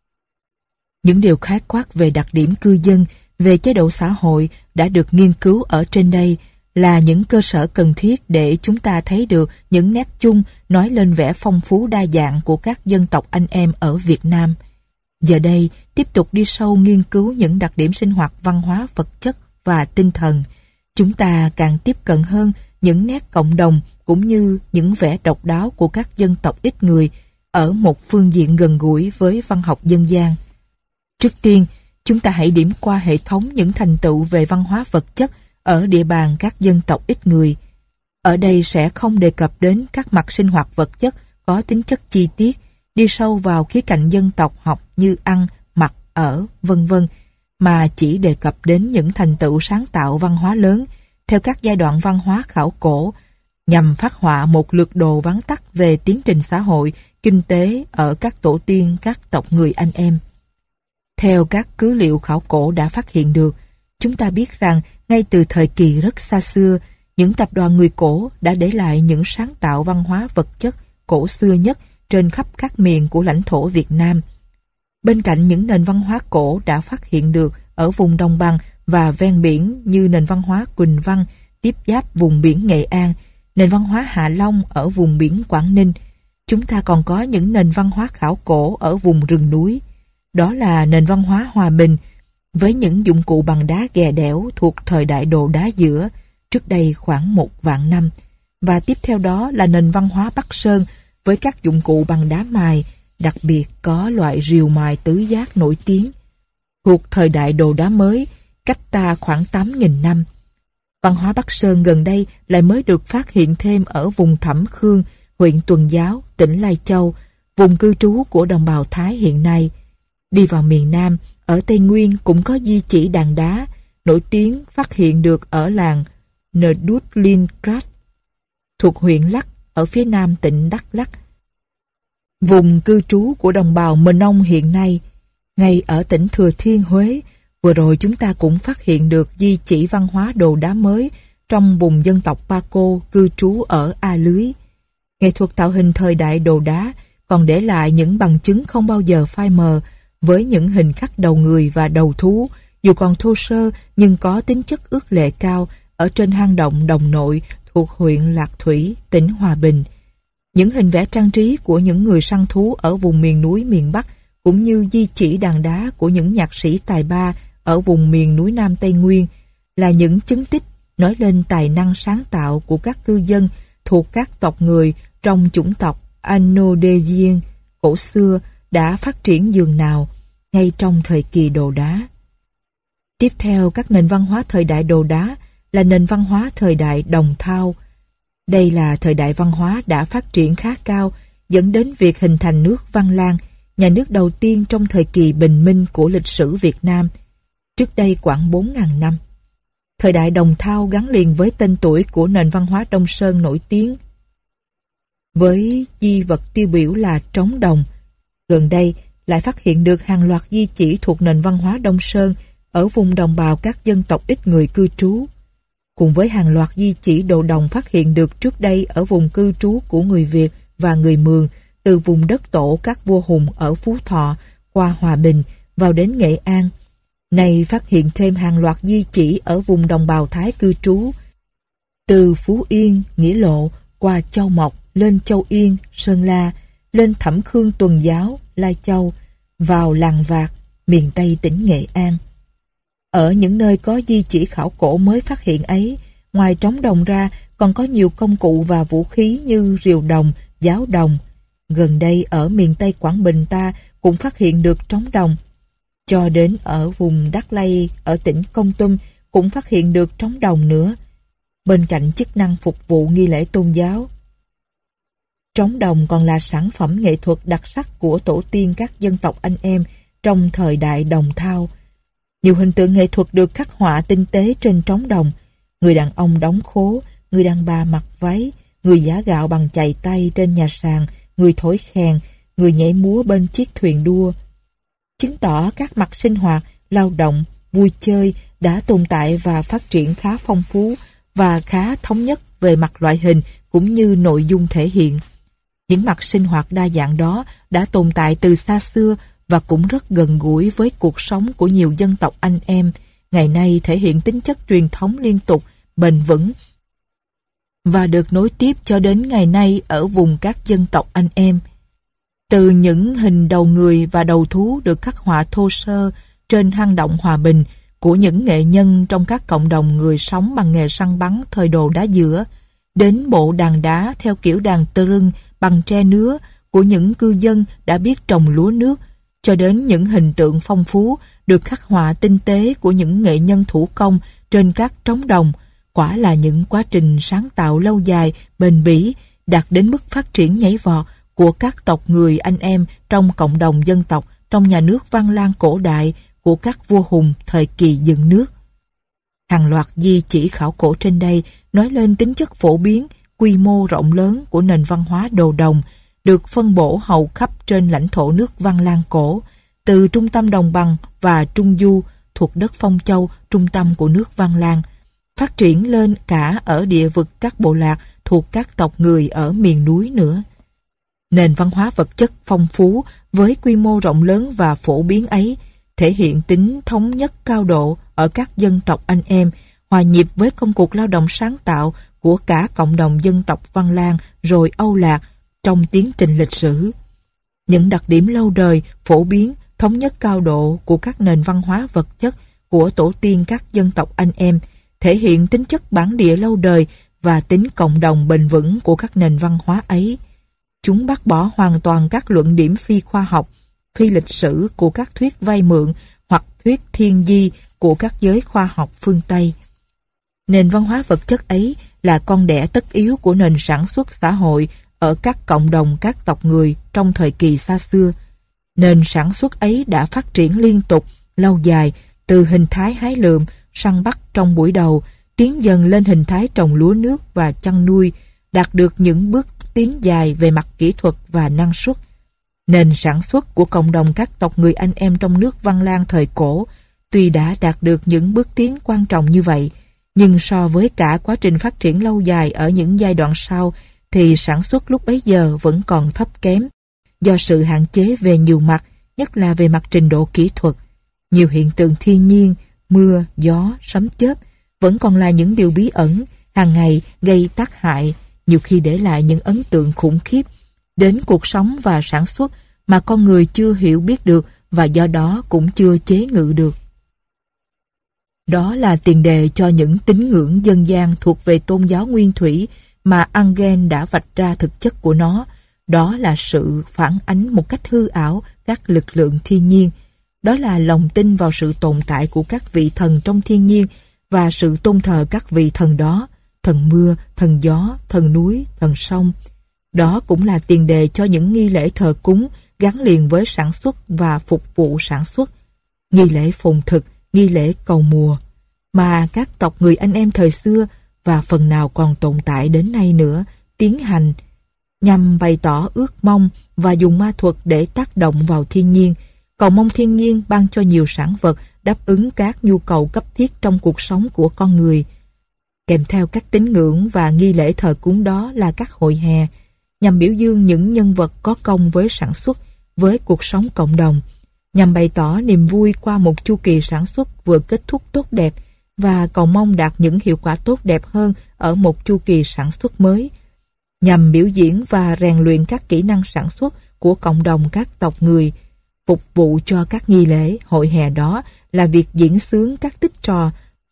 Những điều khái quát về đặc điểm cư dân, về chế độ xã hội đã được nghiên cứu ở trên đây là những cơ sở cần thiết để chúng ta thấy được những nét chung nói lên vẻ phong phú đa dạng của các dân tộc anh em ở Việt Nam. Giờ đây, tiếp tục đi sâu nghiên cứu những đặc điểm sinh hoạt văn hóa vật chất và tinh thần, chúng ta càng tiếp cận hơn những nét cộng đồng cũng như những vẻ độc đáo của các dân tộc ít người ở một phương diện gần gũi với văn học dân gian. Trước tiên, chúng ta hãy điểm qua hệ thống những thành tựu về văn hóa vật chất ở địa bàn các dân tộc ít người. Ở đây sẽ không đề cập đến các mặt sinh hoạt vật chất có tính chất chi tiết, đi sâu vào khía cạnh dân tộc học như ăn, mặc, ở, vân vân, mà chỉ đề cập đến những thành tựu sáng tạo văn hóa lớn theo các giai đoạn văn hóa khảo cổ, nhằm phát họa một lược đồ vắn tắt về tiến trình xã hội, kinh tế ở các tổ tiên các tộc người anh em. Theo các cứ liệu khảo cổ đã phát hiện được, chúng ta biết rằng ngay từ thời kỳ rất xa xưa, những tập đoàn người cổ đã để lại những sáng tạo văn hóa vật chất cổ xưa nhất trên khắp các miền của lãnh thổ Việt Nam. Bên cạnh những nền văn hóa cổ đã phát hiện được ở vùng đồng bằng và ven biển như nền văn hóa Quỳnh Văn tiếp giáp vùng biển Nghệ An, nền văn hóa Hạ Long ở vùng biển Quảng Ninh, chúng ta còn có những nền văn hóa khảo cổ ở vùng rừng núi. Đó là nền văn hóa Hòa Bình, với những dụng cụ bằng đá ghè đẽo thuộc thời đại đồ đá giữa, trước đây khoảng 1 vạn năm. Và tiếp theo đó là nền văn hóa Bắc Sơn, với các dụng cụ bằng đá mài, đặc biệt có loại rìu mài tứ giác nổi tiếng, thuộc thời đại đồ đá mới, cách ta khoảng 8.000 năm. Văn hóa Bắc Sơn gần đây lại mới được phát hiện thêm ở vùng Thẩm Khương, huyện Tuần Giáo, tỉnh Lai Châu, vùng cư trú của đồng bào Thái hiện nay. Đi vào miền Nam, ở Tây Nguyên cũng có di chỉ đàn đá, nổi tiếng phát hiện được ở làng Ndutlinkrat, thuộc huyện Lắc, ở phía nam tỉnh Đắk Lắk. Vùng cư trú của đồng bào Mờ Nông hiện nay, ngay ở tỉnh Thừa Thiên Huế, vừa rồi chúng ta cũng phát hiện được di chỉ văn hóa đồ đá mới trong vùng dân tộc Paco cư trú ở A Lưới. Nghệ thuật tạo hình thời đại đồ đá còn để lại những bằng chứng không bao giờ phai mờ với những hình khắc đầu người và đầu thú, dù còn thô sơ nhưng có tính chất ước lệ cao ở trên hang động Đồng Nội thuộc huyện Lạc Thủy, tỉnh Hòa Bình. Những hình vẽ trang trí của những người săn thú ở vùng miền núi miền Bắc cũng như di chỉ đàn đá của những nhạc sĩ tài ba ở vùng miền núi Nam Tây Nguyên là những chứng tích nói lên tài năng sáng tạo của các cư dân thuộc các tộc người trong chủng tộc Anodesien cổ xưa đã phát triển dường nào ngay trong thời kỳ đồ đá. Tiếp theo các nền văn hóa thời đại đồ đá là nền văn hóa thời đại Đồng Thau. Đây là thời đại văn hóa đã phát triển khá cao, dẫn đến việc hình thành nước Văn Lang, nhà nước đầu tiên trong thời kỳ bình minh của lịch sử Việt Nam, trước đây khoảng 4.000 năm. Thời đại Đồng Thau gắn liền với tên tuổi của nền văn hóa Đông Sơn nổi tiếng, với di vật tiêu biểu là trống đồng. Gần đây lại phát hiện được hàng loạt di chỉ thuộc nền văn hóa Đông Sơn ở vùng đồng bào các dân tộc ít người cư trú, cùng với hàng loạt di chỉ đồ đồng phát hiện được trước đây ở vùng cư trú của người Việt và người Mường từ vùng đất tổ các vua Hùng ở Phú Thọ qua Hòa Bình vào đến Nghệ An. Nay phát hiện thêm hàng loạt di chỉ ở vùng đồng bào Thái cư trú, từ Phú Yên, Nghĩa Lộ qua Châu Mộc, lên Châu Yên, Sơn La, lên Thẩm Khương Tuần Giáo, Lai Châu, vào Làng Vạc, miền Tây tỉnh Nghệ An. Ở những nơi có di chỉ khảo cổ mới phát hiện ấy, ngoài trống đồng ra còn có nhiều công cụ và vũ khí như rìu đồng, giáo đồng. Gần đây ở miền Tây Quảng Bình ta cũng phát hiện được trống đồng. Cho đến ở vùng Đắk Lây ở tỉnh Kon Tum cũng phát hiện được trống đồng nữa. Bên cạnh chức năng phục vụ nghi lễ tôn giáo, trống đồng còn là sản phẩm nghệ thuật đặc sắc của tổ tiên các dân tộc anh em trong thời đại Đồng Thau. Nhiều hình tượng nghệ thuật được khắc họa tinh tế trên trống đồng. Người đàn ông đóng khố, người đàn bà mặc váy, người giã gạo bằng chày tay trên nhà sàn, người thổi kèn, người nhảy múa bên chiếc thuyền đua. Chứng tỏ các mặt sinh hoạt, lao động, vui chơi đã tồn tại và phát triển khá phong phú và khá thống nhất về mặt loại hình cũng như nội dung thể hiện. Những mặt sinh hoạt đa dạng đó đã tồn tại từ xa xưa và cũng rất gần gũi với cuộc sống của nhiều dân tộc anh em, ngày nay thể hiện tính chất truyền thống liên tục, bền vững và được nối tiếp cho đến ngày nay ở vùng các dân tộc anh em. Từ những hình đầu người và đầu thú được khắc họa thô sơ trên hang động Hòa Bình của những nghệ nhân trong các cộng đồng người sống bằng nghề săn bắn thời đồ đá dữa, đến bộ đàn đá theo kiểu đàn tơ rưng bằng tre nứa của những cư dân đã biết trồng lúa nước, cho đến những hình tượng phong phú được khắc họa tinh tế của những nghệ nhân thủ công trên các trống đồng, quả là những quá trình sáng tạo lâu dài, bền bỉ, đạt đến mức phát triển nhảy vọt của các tộc người anh em trong cộng đồng dân tộc trong nhà nước Văn Lang cổ đại của các vua Hùng thời kỳ dựng nước. Hàng loạt di chỉ khảo cổ trên đây nói lên tính chất phổ biến, quy mô rộng lớn của nền văn hóa đồ đồng, được phân bổ hầu khắp trên lãnh thổ nước Văn Lang cổ, từ trung tâm đồng bằng và trung du thuộc đất Phong Châu, trung tâm của nước Văn Lang, phát triển lên cả ở địa vực các bộ lạc thuộc các tộc người ở miền núi nữa. Nền văn hóa vật chất phong phú với quy mô rộng lớn và phổ biến ấy thể hiện tính thống nhất cao độ ở các dân tộc anh em, hòa nhịp với công cuộc lao động sáng tạo của cả cộng đồng dân tộc Văn Lang rồi Âu Lạc trong tiến trình lịch sử. Những đặc điểm lâu đời, phổ biến, thống nhất cao độ của các nền văn hóa vật chất của tổ tiên các dân tộc anh em thể hiện tính chất bản địa lâu đời và tính cộng đồng bền vững của các nền văn hóa ấy. Chúng bác bỏ hoàn toàn các luận điểm phi khoa học, phi lịch sử của các thuyết vay mượn hoặc thuyết thiên di của các giới khoa học phương Tây. Nền văn hóa vật chất ấy là con đẻ tất yếu của nền sản xuất xã hội ở các cộng đồng các tộc người trong thời kỳ xa xưa. Nền sản xuất ấy đã phát triển liên tục, lâu dài, từ hình thái hái lượm, săn bắt trong buổi đầu, tiến dần lên hình thái trồng lúa nước và chăn nuôi, đạt được những bước tiến dài về mặt kỹ thuật và năng suất. Nền sản xuất của cộng đồng các tộc người anh em trong nước Văn Lang thời cổ tuy đã đạt được những bước tiến quan trọng như vậy, nhưng so với cả quá trình phát triển lâu dài ở những giai đoạn sau thì sản xuất lúc bấy giờ vẫn còn thấp kém, do sự hạn chế về nhiều mặt, nhất là về mặt trình độ kỹ thuật. Nhiều hiện tượng thiên nhiên, mưa, gió, sấm chớp vẫn còn là những điều bí ẩn, hàng ngày gây tác hại, nhiều khi để lại những ấn tượng khủng khiếp đến cuộc sống và sản xuất mà con người chưa hiểu biết được và do đó cũng chưa chế ngự được. Đó là tiền đề cho những tín ngưỡng dân gian thuộc về tôn giáo nguyên thủy mà Engel đã vạch ra thực chất của nó. Đó là sự phản ánh một cách hư ảo các lực lượng thiên nhiên. Đó là lòng tin vào sự tồn tại của các vị thần trong thiên nhiên và sự tôn thờ các vị thần đó, thần mưa, thần gió, thần núi, thần sông. Đó cũng là tiền đề cho những nghi lễ thờ cúng gắn liền với sản xuất và phục vụ sản xuất, nghi lễ phồn thực, nghi lễ cầu mùa, mà các tộc người anh em thời xưa và phần nào còn tồn tại đến nay nữa tiến hành nhằm bày tỏ ước mong và dùng ma thuật để tác động vào thiên nhiên, cầu mong thiên nhiên ban cho nhiều sản vật đáp ứng các nhu cầu cấp thiết trong cuộc sống của con người. Kèm theo các tín ngưỡng và nghi lễ thờ cúng đó là các hội hè, nhằm biểu dương những nhân vật có công với sản xuất, với cuộc sống cộng đồng, nhằm bày tỏ niềm vui qua một chu kỳ sản xuất vừa kết thúc tốt đẹp và cầu mong đạt những hiệu quả tốt đẹp hơn ở một chu kỳ sản xuất mới, nhằm biểu diễn và rèn luyện các kỹ năng sản xuất của cộng đồng các tộc người. Phục vụ cho các nghi lễ, hội hè đó là việc diễn xướng các tích trò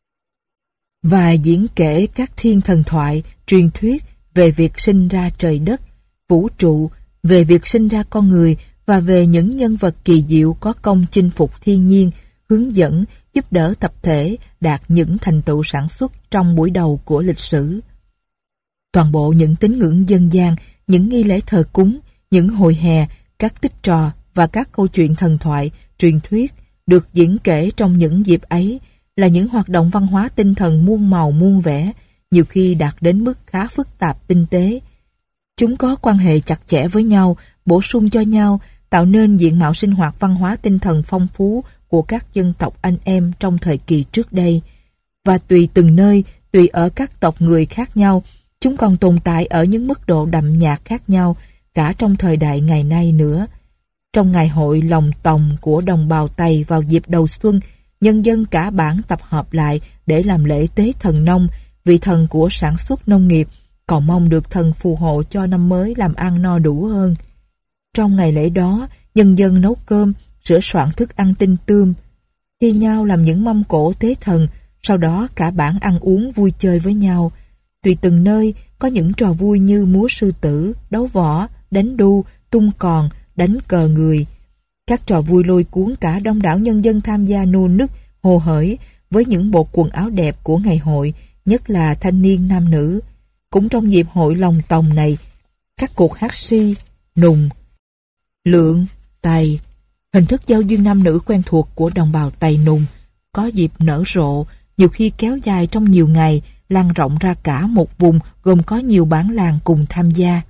và diễn kể các thiên thần thoại, truyền thuyết về việc sinh ra trời đất, vũ trụ, về việc sinh ra con người và về những nhân vật kỳ diệu có công chinh phục thiên nhiên, hướng dẫn, giúp đỡ tập thể đạt những thành tựu sản xuất trong buổi đầu của lịch sử. Toàn bộ những tín ngưỡng dân gian, những nghi lễ thờ cúng, những hội hè, các tích trò và các câu chuyện thần thoại, truyền thuyết được diễn kể trong những dịp ấy là những hoạt động văn hóa tinh thần muôn màu muôn vẻ, nhiều khi đạt đến mức khá phức tạp tinh tế. Chúng có quan hệ chặt chẽ với nhau, bổ sung cho nhau, tạo nên diện mạo sinh hoạt văn hóa tinh thần phong phú của các dân tộc anh em trong thời kỳ trước đây. Và tùy từng nơi, tùy ở các tộc người khác nhau, chúng còn tồn tại ở những mức độ đậm nhạt khác nhau, cả trong thời đại ngày nay nữa. Trong ngày hội Lồng Tòng của đồng bào Tày vào dịp đầu xuân, nhân dân cả bản tập hợp lại để làm lễ tế thần nông, vị thần của sản xuất nông nghiệp, cầu mong được thần phù hộ cho năm mới làm ăn no đủ hơn. Trong ngày lễ đó, nhân dân nấu cơm, sửa soạn thức ăn tinh tươm, thi nhau làm những mâm cỗ tế thần, sau đó cả bản ăn uống vui chơi với nhau. Tùy từng nơi có những trò vui như múa sư tử, đấu võ, đánh đu, tung còn, đánh cờ người. Các trò vui lôi cuốn cả đông đảo nhân dân tham gia nô nức, hồ hởi với những bộ quần áo đẹp của ngày hội, nhất là thanh niên nam nữ. Cũng trong dịp hội Lồng Tòng này, các cuộc hát si, nùng, lượn, tày, hình thức giao duyên nam nữ quen thuộc của đồng bào Tày nùng, có dịp nở rộ, nhiều khi kéo dài trong nhiều ngày, lan rộng ra cả một vùng gồm có nhiều bản làng cùng tham gia.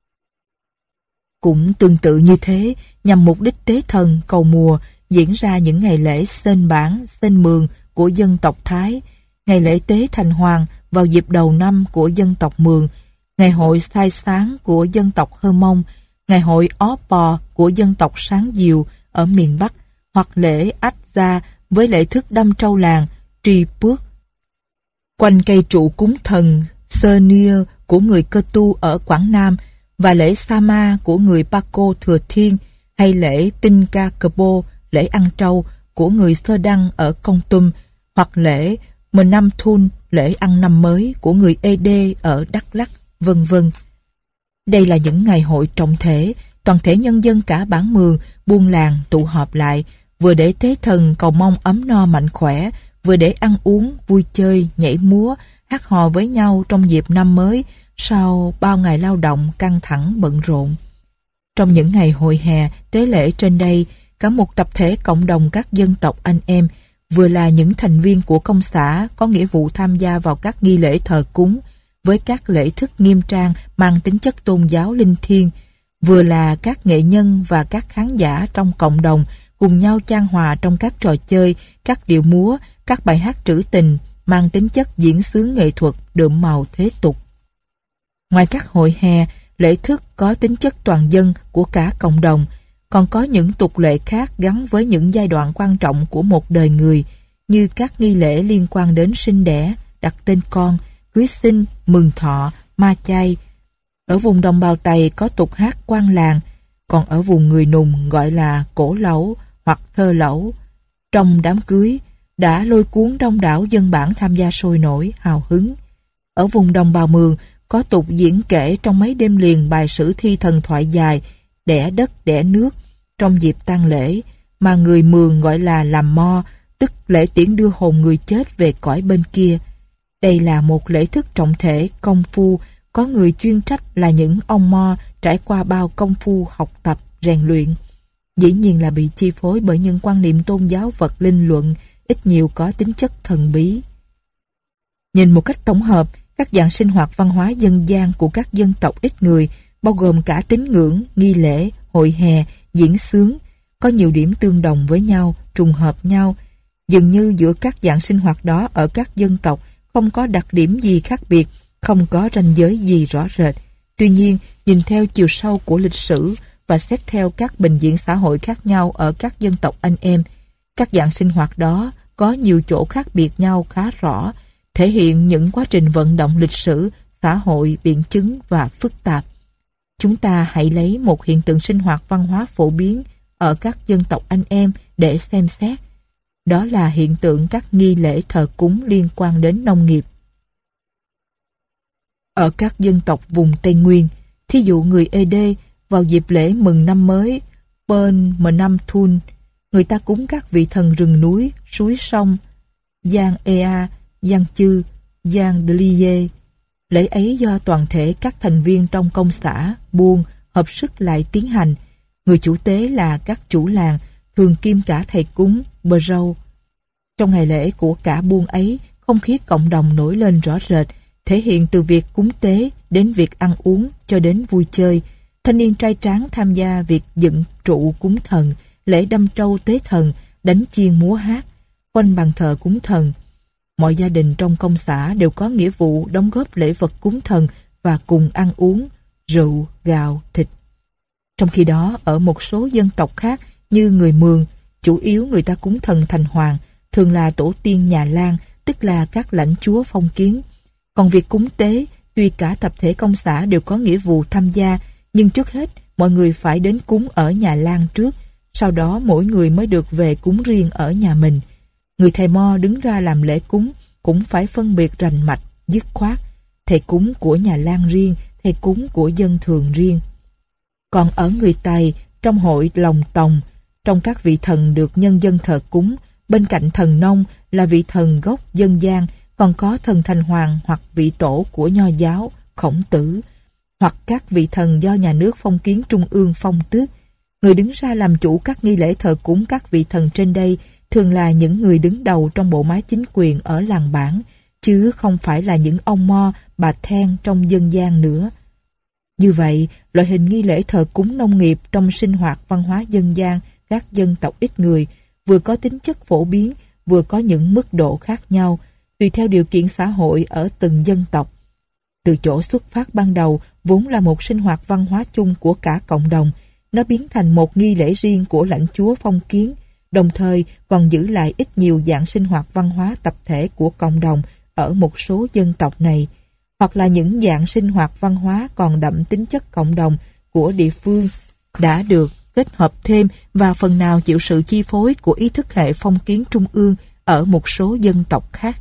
Cũng tương tự như thế, nhằm mục đích tế thần, cầu mùa, diễn ra những ngày lễ Sên Bản, Sên Mường của dân tộc Thái, ngày lễ tế Thành Hoàng vào dịp đầu năm của dân tộc Mường, ngày hội Sai Sáng của dân tộc Hơ Mông, ngày hội Ó Pò của dân tộc Sáng Diều ở miền Bắc, hoặc lễ Ách Gia với lễ thức đâm trâu làng, Trì Pước. Quanh cây trụ cúng thần Sơ Nia của người Cơ Tu ở Quảng Nam và lễ Sama của người Paco Thừa Thiên, hay lễ Tinh Ca Cờ Bô, lễ ăn trâu của người Sơ Đăng ở Kon Tum, hoặc lễ Mờ Năm Thun, lễ ăn năm mới của người Ede ở Đắk Lắk, vân vân. Đây là những ngày hội trọng thể, toàn thể nhân dân cả bản Mường, buôn làng tụ họp lại, vừa để tế thần cầu mong ấm no mạnh khỏe, vừa để ăn uống, vui chơi, nhảy múa, hát hò với nhau trong dịp năm mới sau bao ngày lao động căng thẳng bận rộn. Trong những ngày hội hè, tế lễ trên đây, cả một tập thể cộng đồng các dân tộc anh em, vừa là những thành viên của công xã có nghĩa vụ tham gia vào các nghi lễ thờ cúng với các lễ thức nghiêm trang mang tính chất tôn giáo linh thiêng, vừa là các nghệ nhân và các khán giả trong cộng đồng cùng nhau chan hòa trong các trò chơi, các điệu múa, các bài hát trữ tình mang tính chất diễn xướng nghệ thuật đượm màu thế tục. Ngoài các hội hè, lễ thức có tính chất toàn dân của cả cộng đồng, còn có những tục lệ khác gắn với những giai đoạn quan trọng của một đời người, như các nghi lễ liên quan đến sinh đẻ, đặt tên con, cưới xin, mừng thọ, ma chay. Ở vùng đồng bào Tày có tục hát quan làng, còn ở vùng người Nùng gọi là cổ lẩu hoặc thơ lẩu. Trong đám cưới đã lôi cuốn đông đảo dân bản tham gia sôi nổi, hào hứng. Ở vùng đồng bào Mường có tục diễn kể trong mấy đêm liền bài sử thi thần thoại dài, đẻ đất đẻ nước trong dịp tang lễ, mà người Mường gọi là làm mo, tức lễ tiễn đưa hồn người chết về cõi bên kia. Đây là một lễ thức trọng thể, công phu, có người chuyên trách là những ông mo trải qua bao công phu học tập, rèn luyện. Dĩ nhiên là bị chi phối bởi những quan niệm tôn giáo vật linh luận, ít nhiều có tính chất thần bí. Nhìn một cách tổng hợp, các dạng sinh hoạt văn hóa dân gian của các dân tộc ít người, bao gồm cả tín ngưỡng, nghi lễ, hội hè, diễn xướng, có nhiều điểm tương đồng với nhau, trùng hợp nhau. Dường như giữa các dạng sinh hoạt đó ở các dân tộc không có đặc điểm gì khác biệt, không có ranh giới gì rõ rệt. Tuy nhiên, nhìn theo chiều sâu của lịch sử và xét theo các bình diện xã hội khác nhau ở các dân tộc anh em, các dạng sinh hoạt đó có nhiều chỗ khác biệt nhau khá rõ, thể hiện những quá trình vận động lịch sử, xã hội, biện chứng và phức tạp. Chúng ta hãy lấy một hiện tượng sinh hoạt văn hóa phổ biến ở các dân tộc anh em để xem xét. Đó là hiện tượng các nghi lễ thờ cúng liên quan đến nông nghiệp. Ở các dân tộc vùng Tây Nguyên, thí dụ người Ede, vào dịp lễ mừng năm mới Pơn Mnam Thun, người ta cúng các vị thần rừng núi, suối sông, Giang Ea, Giang Chư, Giang Dliye. Lễ ấy do toàn thể các thành viên trong công xã, buôn, hợp sức lại tiến hành. Người chủ tế là các chủ làng, thường kiêm cả thầy cúng, bờ râu. Trong ngày lễ của cả buôn ấy, không khí cộng đồng nổi lên rõ rệt, thể hiện từ việc cúng tế đến việc ăn uống cho đến vui chơi. Thanh niên trai tráng tham gia việc dựng trụ cúng thần, lễ đâm trâu tế thần, đánh chiên múa hát, quanh bàn thờ cúng thần. Mọi gia đình trong công xã đều có nghĩa vụ đóng góp lễ vật cúng thần và cùng ăn uống, rượu, gạo, thịt. Trong khi đó, ở một số dân tộc khác như người Mường, chủ yếu người ta cúng thần Thành Hoàng, thường là tổ tiên nhà Lan, tức là các lãnh chúa phong kiến. Còn việc cúng tế, tuy cả tập thể công xã đều có nghĩa vụ tham gia, nhưng trước hết mọi người phải đến cúng ở nhà Lan trước, sau đó mỗi người mới được về cúng riêng ở nhà mình. Người thầy mo đứng ra làm lễ cúng cũng phải phân biệt rành mạch, dứt khoát. Thầy cúng của nhà Lan riêng, thầy cúng của dân thường riêng. Còn ở người Tày, trong hội Lòng Tòng, trong các vị thần được nhân dân thờ cúng, bên cạnh thần nông là vị thần gốc dân gian, còn có thần Thành Hoàng hoặc vị tổ của Nho giáo, Khổng Tử, hoặc các vị thần do nhà nước phong kiến trung ương phong tước. Người đứng ra làm chủ các nghi lễ thờ cúng các vị thần trên đây thường là những người đứng đầu trong bộ máy chính quyền ở làng bản, chứ không phải là những ông mo, bà then trong dân gian nữa. Như vậy, loại hình nghi lễ thờ cúng nông nghiệp trong sinh hoạt văn hóa dân gian các dân tộc ít người vừa có tính chất phổ biến, vừa có những mức độ khác nhau, tùy theo điều kiện xã hội ở từng dân tộc. Từ chỗ xuất phát ban đầu vốn là một sinh hoạt văn hóa chung của cả cộng đồng, nó biến thành một nghi lễ riêng của lãnh chúa phong kiến, đồng thời còn giữ lại ít nhiều dạng sinh hoạt văn hóa tập thể của cộng đồng ở một số dân tộc này, hoặc là những dạng sinh hoạt văn hóa còn đậm tính chất cộng đồng của địa phương đã được kết hợp thêm và phần nào chịu sự chi phối của ý thức hệ phong kiến trung ương ở một số dân tộc khác.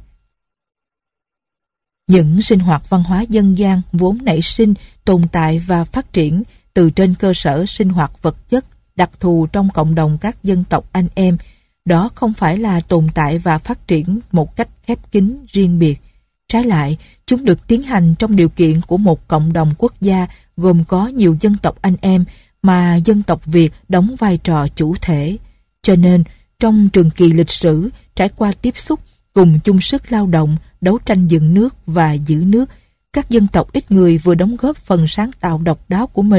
Những sinh hoạt văn hóa dân gian vốn nảy sinh, tồn tại và phát triển từ trên cơ sở sinh hoạt vật chất đặc thù trong cộng đồng các dân tộc anh em, đó không phải là tồn tại và phát triển một cách khép kín, riêng biệt. Trái lại, chúng được tiến hành trong điều kiện của một cộng đồng quốc gia gồm có nhiều dân tộc anh em mà dân tộc Việt đóng vai trò chủ thể. Cho nên, trong trường kỳ lịch sử, trải qua tiếp xúc, cùng chung sức lao động, đấu tranh dựng nước và giữ nước, các dân tộc ít người vừa đóng góp phần sáng tạo độc đáo của mình,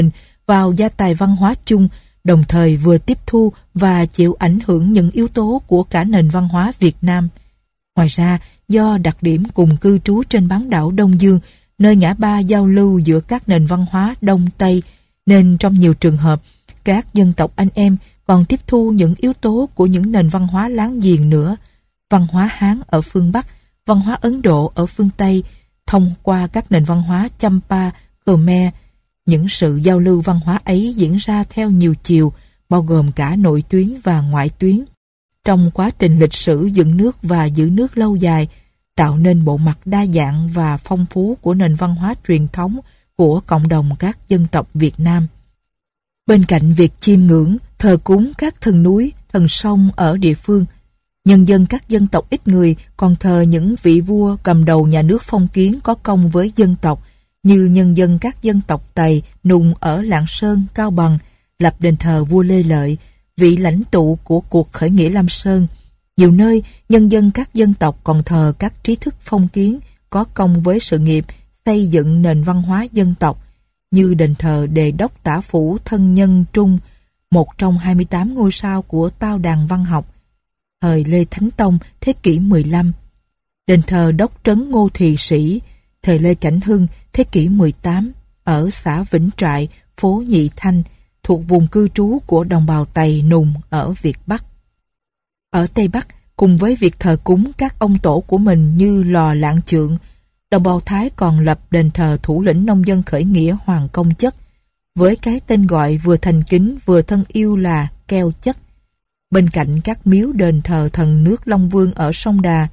vào gia tài văn hóa chung, đồng thời vừa tiếp thu và chịu ảnh hưởng những yếu tố của cả nền văn hóa Việt Nam. Ngoài ra, do đặc điểm cùng cư trú trên bán đảo Đông Dương, nơi ngã ba giao lưu giữa các nền văn hóa Đông Tây, nên trong nhiều trường hợp, các dân tộc anh em còn tiếp thu những yếu tố của những nền văn hóa láng giềng nữa. Văn hóa Hán ở phương Bắc, văn hóa Ấn Độ ở phương Tây, thông qua các nền văn hóa Champa, Khmer. Những sự giao lưu văn hóa ấy diễn ra theo nhiều chiều, bao gồm cả nội tuyến và ngoại tuyến. Trong quá trình lịch sử dựng nước và giữ nước lâu dài, tạo nên bộ mặt đa dạng và phong phú của nền văn hóa truyền thống của cộng đồng các dân tộc Việt Nam. Bên cạnh việc chiêm ngưỡng, thờ cúng các thần núi, thần sông ở địa phương, nhân dân các dân tộc ít người còn thờ những vị vua cầm đầu nhà nước phong kiến có công với dân tộc, như nhân dân các dân tộc Tày, Nùng ở Lạng Sơn, Cao Bằng, lập đền thờ vua Lê Lợi, vị lãnh tụ của cuộc khởi nghĩa Lam Sơn. Nhiều nơi, nhân dân các dân tộc còn thờ các trí thức phong kiến có công với sự nghiệp xây dựng nền văn hóa dân tộc, như đền thờ Đề Đốc Tả Phủ Thân Nhân Trung, một trong 28 ngôi sao của Tao Đàn văn học, thời Lê Thánh Tông, thế kỷ 15. Đền thờ Đốc Trấn Ngô Thị Sĩ, thời Lê Cảnh Hưng, thế kỷ 18, ở xã Vĩnh Trại, phố Nhị Thanh, thuộc vùng cư trú của đồng bào Tày Nùng ở Việt Bắc. Ở Tây Bắc, cùng với việc thờ cúng các ông tổ của mình như Lò Lạng Chượng, đồng bào Thái còn lập đền thờ thủ lĩnh nông dân khởi nghĩa Hoàng Công Chất, với cái tên gọi vừa thành kính vừa thân yêu là Keo Chất. Bên cạnh các miếu đền thờ thần nước Long Vương ở sông Đà,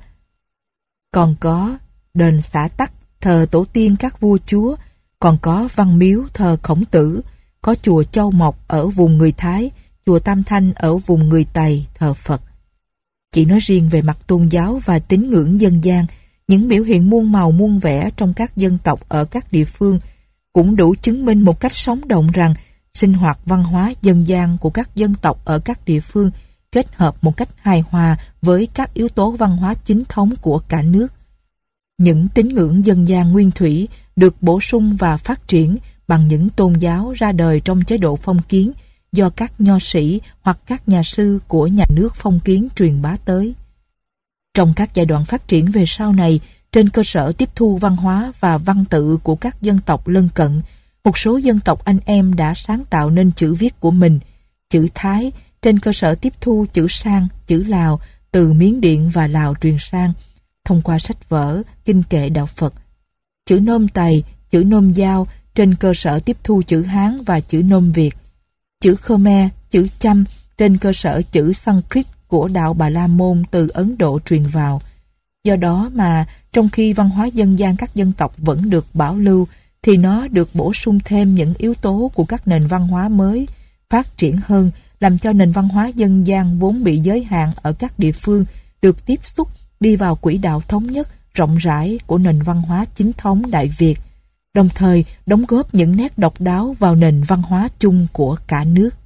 còn có đền xã Tắc thờ tổ tiên các vua chúa, còn có văn miếu thờ Khổng Tử, có chùa Châu Mộc ở vùng người Thái, chùa Tam Thanh ở vùng người Tày thờ Phật. Chỉ nói riêng về mặt tôn giáo và tín ngưỡng dân gian, những biểu hiện muôn màu muôn vẻ trong các dân tộc ở các địa phương cũng đủ chứng minh một cách sống động rằng sinh hoạt văn hóa dân gian của các dân tộc ở các địa phương kết hợp một cách hài hòa với các yếu tố văn hóa chính thống của cả nước. Những tín ngưỡng dân gian nguyên thủy được bổ sung và phát triển bằng những tôn giáo ra đời trong chế độ phong kiến do các nho sĩ hoặc các nhà sư của nhà nước phong kiến truyền bá tới. Trong các giai đoạn phát triển về sau này, trên cơ sở tiếp thu văn hóa và văn tự của các dân tộc lân cận, một số dân tộc anh em đã sáng tạo nên chữ viết của mình, chữ Thái, trên cơ sở tiếp thu chữ Sang, chữ Lào từ Miến Điện và Lào truyền sang, thông qua sách vở, kinh kệ đạo Phật. Chữ Nôm Tày, chữ Nôm Dao trên cơ sở tiếp thu chữ Hán và chữ Nôm Việt. Chữ Khmer, chữ Chăm trên cơ sở chữ Sanskrit của đạo Bà La Môn từ Ấn Độ truyền vào. Do đó mà trong khi văn hóa dân gian các dân tộc vẫn được bảo lưu, thì nó được bổ sung thêm những yếu tố của các nền văn hóa mới, phát triển hơn, làm cho nền văn hóa dân gian vốn bị giới hạn ở các địa phương được tiếp xúc đi vào quỹ đạo thống nhất, rộng rãi của nền văn hóa chính thống Đại Việt, đồng thời đóng góp những nét độc đáo vào nền văn hóa chung của cả nước.